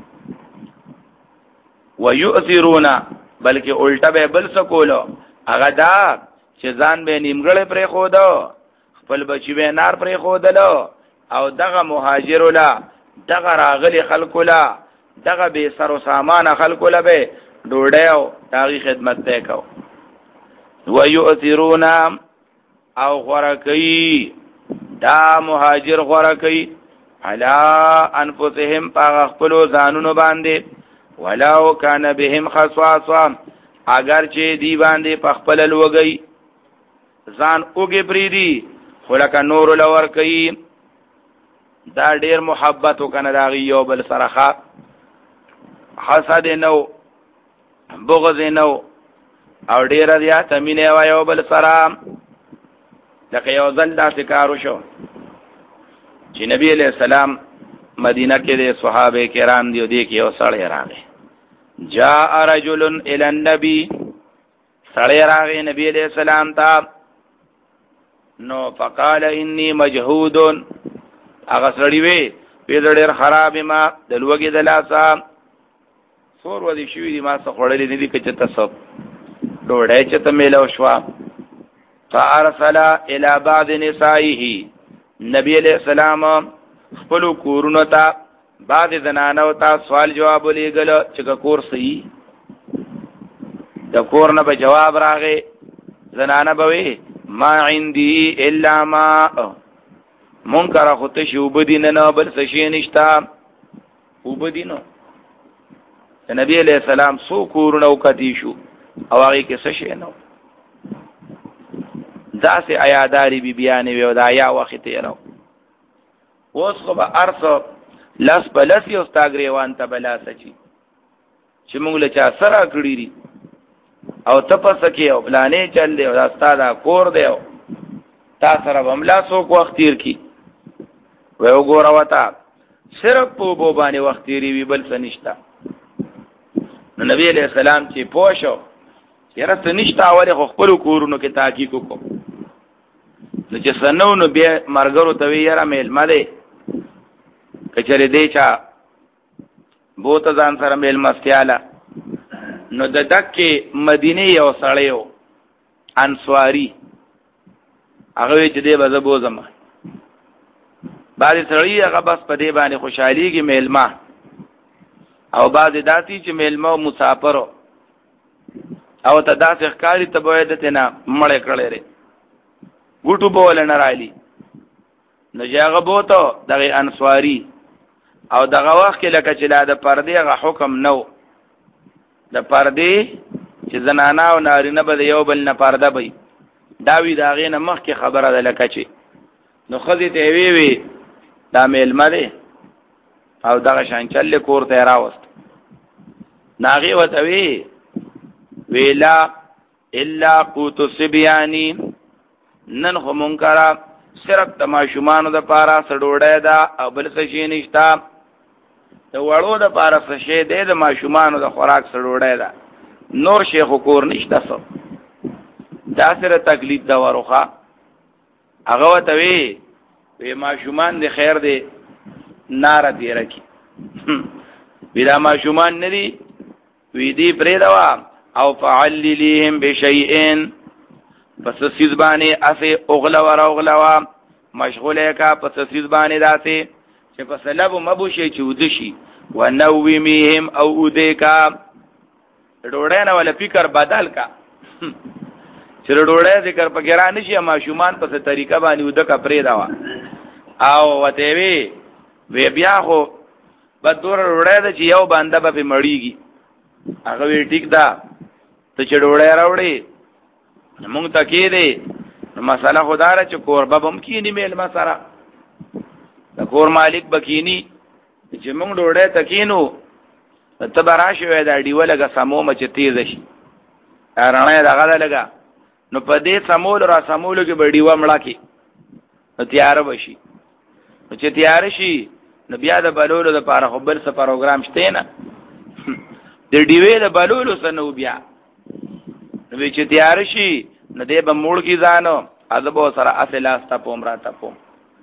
ويؤثرون بلکې الټه به بل سکولو هغه دا چې ځان به نیمګړې پرې خو دو خپل بچی به نار پرې خو دلو او دغه مهاجر لا دغه راغلي خلکو لا دغه به سر او سامان خلکو لا به ډوډۍ او دغه خدمت وکاو ويؤثرون او غورکی دا مهاجر غورکی علا انفسهم پاغ خپلو ځانونو باندې ولو کان بهم خصاصا اگر چې دی باندې پخپل لوګي ځان اوګي بریدي خلک نور لور کوي دا ډیر محبت وکنه دا یو بل سره حسد نو بغض نو او ډیر دیا تمینه و یو بل سره لکه یو ځل دا کارو شو چې نبی علیہ السلام مدینه کې د صحابه کرام دی دی کې یو سړی راغی جاء رجل الى النبي سړی راغی نبی علیہ السلام ته نو فقال اني مجهود هغه سړی وی په ډېر خراب ما د لوګي د لاسه سور ودی شوی دی ما څه خړلې نه دي کچ ته ډوډۍ چې ته میلو شو فارسل الى بعض نسائه نبی علیہ السلام خپل کورونو ته بعض زنانو ته سوال جواب لېګل چې کور صحیح د کور نه به جواب راغی زنانه به وی ما عندي الا ما منکر خو شو بدین نه بل څه شي نشتا وبدینو نبی علیہ السلام سو کورونو کتی شو او هغه کې څه شي نو دا سه آیاداری بی بیان وی او دا یا وخت تیرو اوس خو به ارث لاس بلس یو استاګریوان ته بلا سچي چې موږ له چا سره کړی دي او تپس کې او پلانې چل دی او دا ستاده کور دی تا سره بملا سو کو اختیر کی و یو ګور وتا صرف په بو باندې وخت تیری وی بل څه نشتا نو نبی علیہ السلام چې پوښو یاره څه نشتا اوله خپل کورونو کې تحقیق وکړو نو چې سنو نو بیا مرګرو ته یاره میل مده کچره دی چا بوته ځان سره میل مستیاله نو د دکې مدینه یو سړیو انصاری هغه چې دی بزبو زما بعض سړی هغه بس په دې باندې خوشحاليږي میلمه او بعض داسي چې میلمه او مسافر او ته داسې ښکاری ته به دته نه مړې کړې لري ګټو بول نه رالي نو هغه بوته دغه انصاری او دغه وخت کې لکه چې لا د پردې هغه حکم نو د پردې چې زنانه او نارینه به یو بل نه پرده وي دا وی دا غینه مخ کې خبره ده لکه چې نو خذې ته وی وی دا میلمه دی او دغه شانچل کور ته راوست ناغي وته وی ویلا الا قوت السبياني نن خو منکرا صرف تماشومانو د پارا سړوړې دا او بل څه شي نشتا ته وړو د پارا څه شي د ماشومانو د خوراک سړوړې دا نور شیخ کور نشتا سو دا سره تکلیف دا وروخه هغه وته وی وی ماشومان د خیر دی نار دی رکی ویدا ماشومان ندی وی دی پرې دا او فعللهم بشیئن پس سیزبانی اسی اغلا ورا اغلا مشغوله کا پس سیزبانی داسی چې پس لب مبوشی چودشی و نویمیهم او اوده کا ډوړې نه ولا فکر بدل کا چې ډوړې ذکر پکې نشي ما شومان پس طریقه باندې اوده کا پرې دا او وته وی وی بیا خو بدور ډوړې د چې یو باندې به مړیږي هغه وی ټیک دا ته چې ډوړې راوړې مونږ تکې دي مساله خدای چې قربه بم کینی میل ما سره د کور مالک بکینی چې مونږ ډوړې تکینو ته براشه وې دا دیو لګه سمو مچ تیز شي رانه دغه لګه نو په دې سمول را سمول کې بډیو مړه کې تیار وشي چې تیار شي نو بیا د بلولو د پاره خبر څه پروګرام شته نه د دیوې د بلولو سنو بیا نو چې تیار شي نو دې به موړ کی ځانو ادب سره اصله استا پوم را تا پوم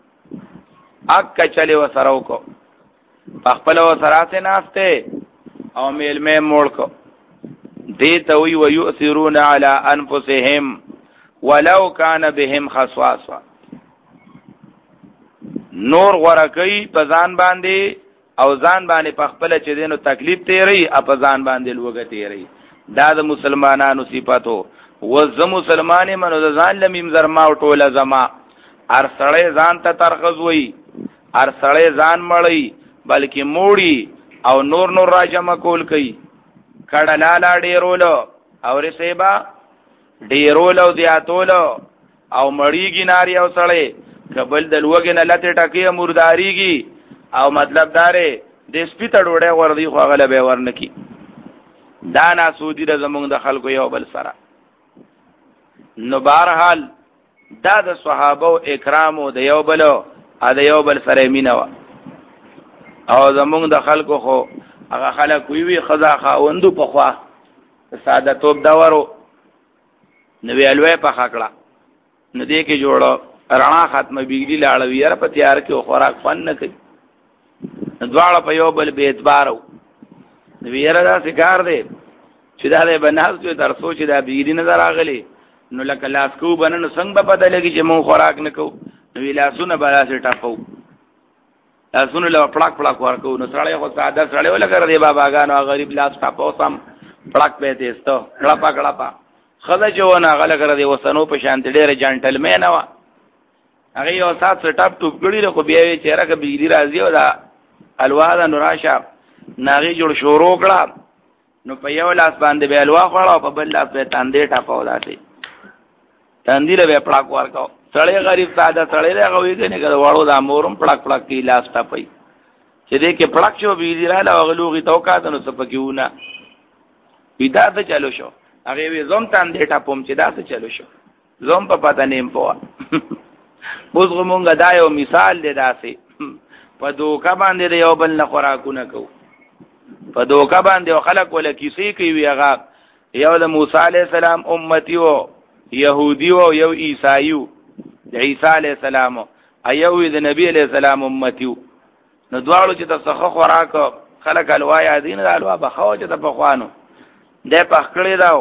اک چلے و سره کو خپل و سره سه ناشته او میل میں موړ کو دې ته وی و یؤثرون علی انفسهم ولو کان بهم خصاصه نور ورکی په ځان باندې او ځان باندې په خپل چې دینو تکلیف تیری په ځان باندې لوګه تیری دا د مسلمانانو صفاتو و ز مسلمانې منو د ځان لمیم زرما او ټوله زما ار سړی ځان ته ترخص وای ار سړی ځان مړی بلکې موړي او نور نور را جمع کول کوي کړه لالا ډیرولو او رسېبا ډیرولو زیاتولو او مړیږي ناری او سړی قبل د لوګې نه لته ټکی مرداریږي او مطلب داره د سپیته ډوړې وردی خو غلبه ورنکی دا ناسودی د زمونږ د خلکو یو بل سره نو بهرحال دا د صحابه او اکرامو د یو بل ا د یو بل سره مینه او زمونږ د خلکو خو هغه خلک وی خزا خاوندو په خوا ساده توپ دا ورو نو ویلوې په خکړه نو دې کې جوړو رڼا ختمه بجلی لاړوي را په تیار کې خوراک فن نه کوي دواړه په یو بل به اعتبارو نو یې را ذکر دی چې دا به بناس کې تر سوچ دا بجلی نه راغلي نو لکه لاس کو بنن څنګه په پته لګي چې مون خوراک نه کو نو لاسونه بلاسه ټاپو لاسونه له پړک پړک ورکو نو سړی خو ساده سړی ولګر دی باباګانو غریب لاس ټاپو سم پړک په دې ستو کړپا کړپا خزه جوونه غلګر دی وسنو په شانت ډېر جنټلمن و هغه یو سات ټاپ ټوب کړی له خو بیا یې چیرې کې بجلی راځي او دا الواده نوراشه ناغي جوړ شروع کړه نو په یو لاس باندې به الوا خړاو په بل لاس به تاندې ټاپو داتې تاندې له پړک ورکاو سړی غریب ساده سړی هغه وی کنه کړه واړو د امورم پړک پړک کی لاس ټاپي چې دې کې پړک شو بجلی رااله غلوغي توکات نو سپکیونه پیدا ته چلو شو هغه وی زوم تاندې ټاپوم چې دا څه چلو شو زوم په پتا نیم پوا اوس غمونګه دا یو مثال دی داسې په دوکا باندې یو بل نه خوراکونه کو په دوکا باندې خلک ولا کیسې کوي هغه یو د موسی علی السلام امتی او يهودي او یو عیسایو د عیسی علی السلام ایو د نبی علی السلام امتی نو دواړو چې تاسو خوراک خلک الوای دین د الوا بخو چې په خوانو د پخکړې داو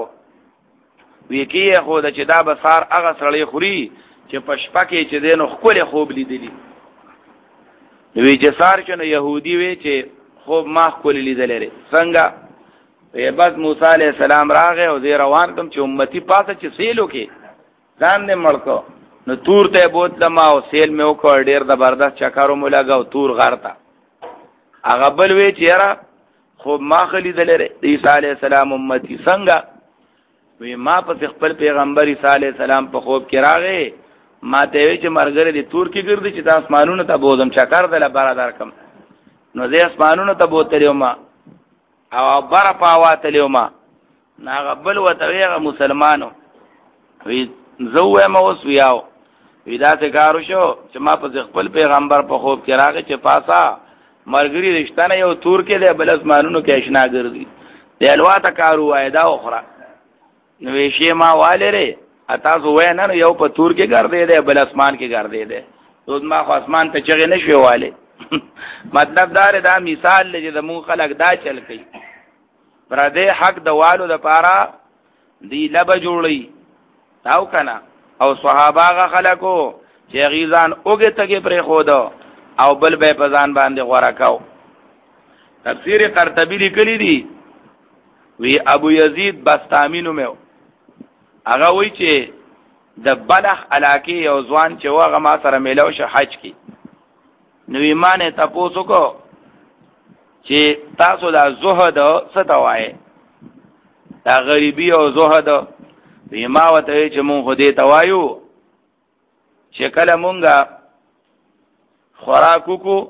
ویکی خو د چې دا بسار هغه سړی خوري چې پشپکه چې دینو خپل خوب لیدلی وی چې سار شنو يهودي وی چې خوب ما کول لیدل لري څنګه وی بس موسی عليه السلام راغی او زه روان کوم چې امتی پاسه چې سیلو کې ځان دې مړکو نو تور ته بوتلم او سیل مې وکړ ډیر زبردست چکرو مولګاو تور غارتا هغه بل وی چې را خوب ما خلی دلره عیسی علی السلام امتی څنګه وی ما په خپل پیغمبر عیسی علی السلام په خوب کې راغې ما ته وی چې مرګره دي تور کې ګرځي چې تاسو اسمانونو ته بوزم چکر دل برادر کم نو زه اسمانونو ته بوتلم ما او بار پاواتلم ما ناغه بل وته وی مسلمانو وی زوه ما اوس ویاو وی دا څه کارو شو چې ما په خپل پیغمبر په خوب کې راغې چې پاسا مرګري رښتانه یو تور کې له بل اسمانونو کې آشنا ګرځي د الواته کارو وایدا اخرى نو شی ما والره تاسو وای نه یو په تور کې ګرځي دی بل اسمان کې ګرځي دی دوی ما خو اسمان ته چغې نشوي والے مطلب دا دا مثال لږه د مون خلق دا چل کوي پر دې حق د والو د پاره دی لب جوړي تاو کنه او صحابه غ خلکو چې غیزان اوګه تګه پرې خو دو او بل به پزان باندې غورا کاو تفسیر قرطبی لیکلی دی وی ابو یزید بستامینو مې هغه وی چې د بلخ علاقه یو ځوان چې واغه ما سره میلو شه حج کی نو ایمان ته پوسو کو چې تاسو دا زهد ستوای دا غریبی او زهد وی ما وته چې مون خو دې توایو چې کله مونږه خوراکو کو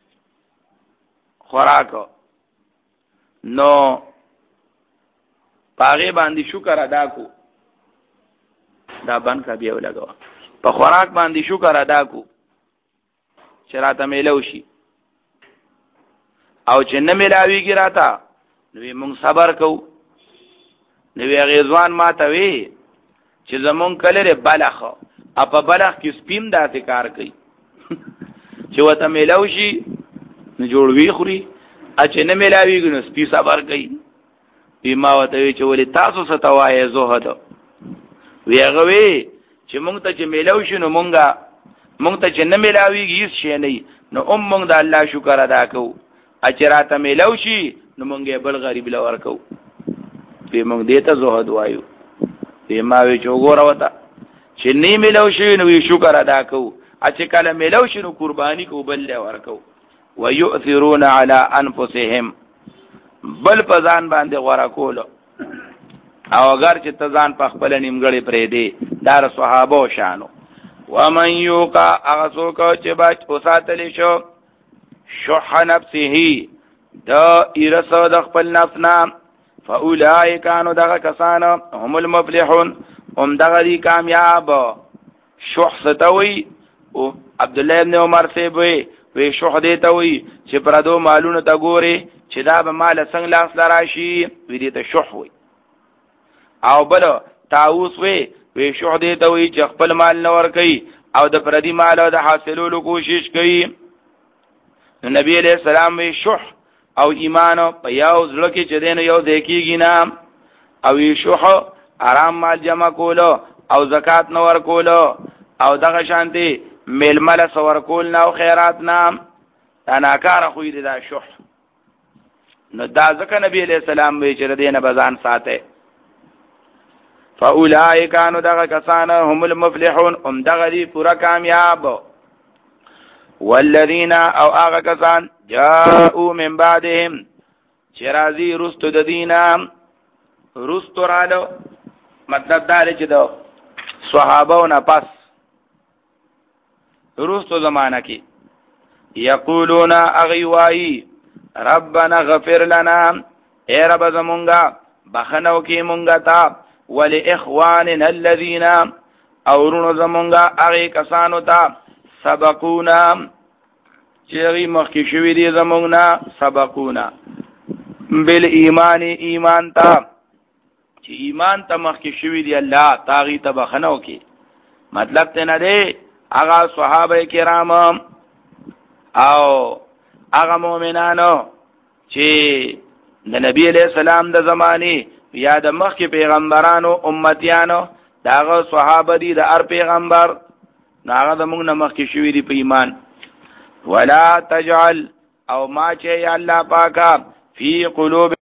خوراکو نو پاغه باندې شکر ادا کو دا بن کا بیا ولګو په خوراک باندې شکر ادا کو شراته میلو شي او چې نه ملاویږي راته نو موږ صبر کوو نو غیزوان ما ته وی چې زمون کله بلخ اپا بلخ کې سپیم داسې کار کوي چې وته میلو شي نو جوړوي خوري اچ نه ملاویږي نو سپی صبر کوي بیما وته چې ولې تاسو ستوای زهد وی هغه وی چې مونږ ته چې میلو شي نو مونږه مونږ ته چې نه ملاویږي هیڅ شی نه نو ام مونږ د الله شکر ادا کوو اچراته میلو شي نو مونږه بل غریب لور کوو به مونږ دې ته زهد وایو بیما وی چې وګوره وته چې نه میلو شي نو شکر ادا کوو اچ کله میلو شي نو قرباني کو بل لور کوو ويؤثرون على انفسهم بل پزان باندې غورا کول او اگر چې تزان په خپل نیمګړی پرې دی دار صحابه شانو ومن یوقا اغسوک چې بچ اوساتلی شو شح نفسه دا ارسو د خپل نفس نام فاولئک انو دغه کسان هم المفلحون هم دغه دی کامیاب شح ستوي او عبد الله ابن عمر سی وی وی شح دیتا وی چې پردو مالونو ته ګوري چې دا به مال څنګه لاس لراشي وی دې ته شح وی او بل تاوس وی وی شح دیتا وی چې خپل مال نور کوي او د پردي مال د حاصلولو کوشش کوي نو نبی علیہ السلام وی شح او ایمان په یو ځل کې چې دین یو دیکيږي نام او وی شح آرام مال جمع کولو او زکات نور کولو او دغه شانتي میل مال سور کول نو خیرات نام تناکار خو دې دا شح نو دا ځکه نبی علیہ السلام وی چې دینه بزان ساته فاولئک انو دغه کسان هم المفلحون هم دغه دی پورا کامیاب والذین او هغه کسان جاءوا من بعدهم چرازی رستو د دینا رستو رالو مطلب دا چې دو صحابه نه پس رستو زمانہ کې یقولون اغیوای ربنا غفر لنا اے رب زمونگا بخنو کی مونگا تا ولی اخواننا الذین اورونو زمونگا اغی کسانو تا سبقونا چیغی مخی شوی دی زمونگنا سبقونا بل ایمان ایمان تا چی ایمان تا مخی شوی دی اللہ تاغی تا بخنو کی مطلب تینا دے اغا صحابہ کرام او هغه مؤمنانو چې د نبی علیہ السلام د زمانی یا د مخکې پیغمبرانو امتیانو داغه صحابه دي د هر پیغمبر هغه د موږ نه مخکې شوی دي په ایمان ولا تجعل او ما چې الله پاکا فی قلوب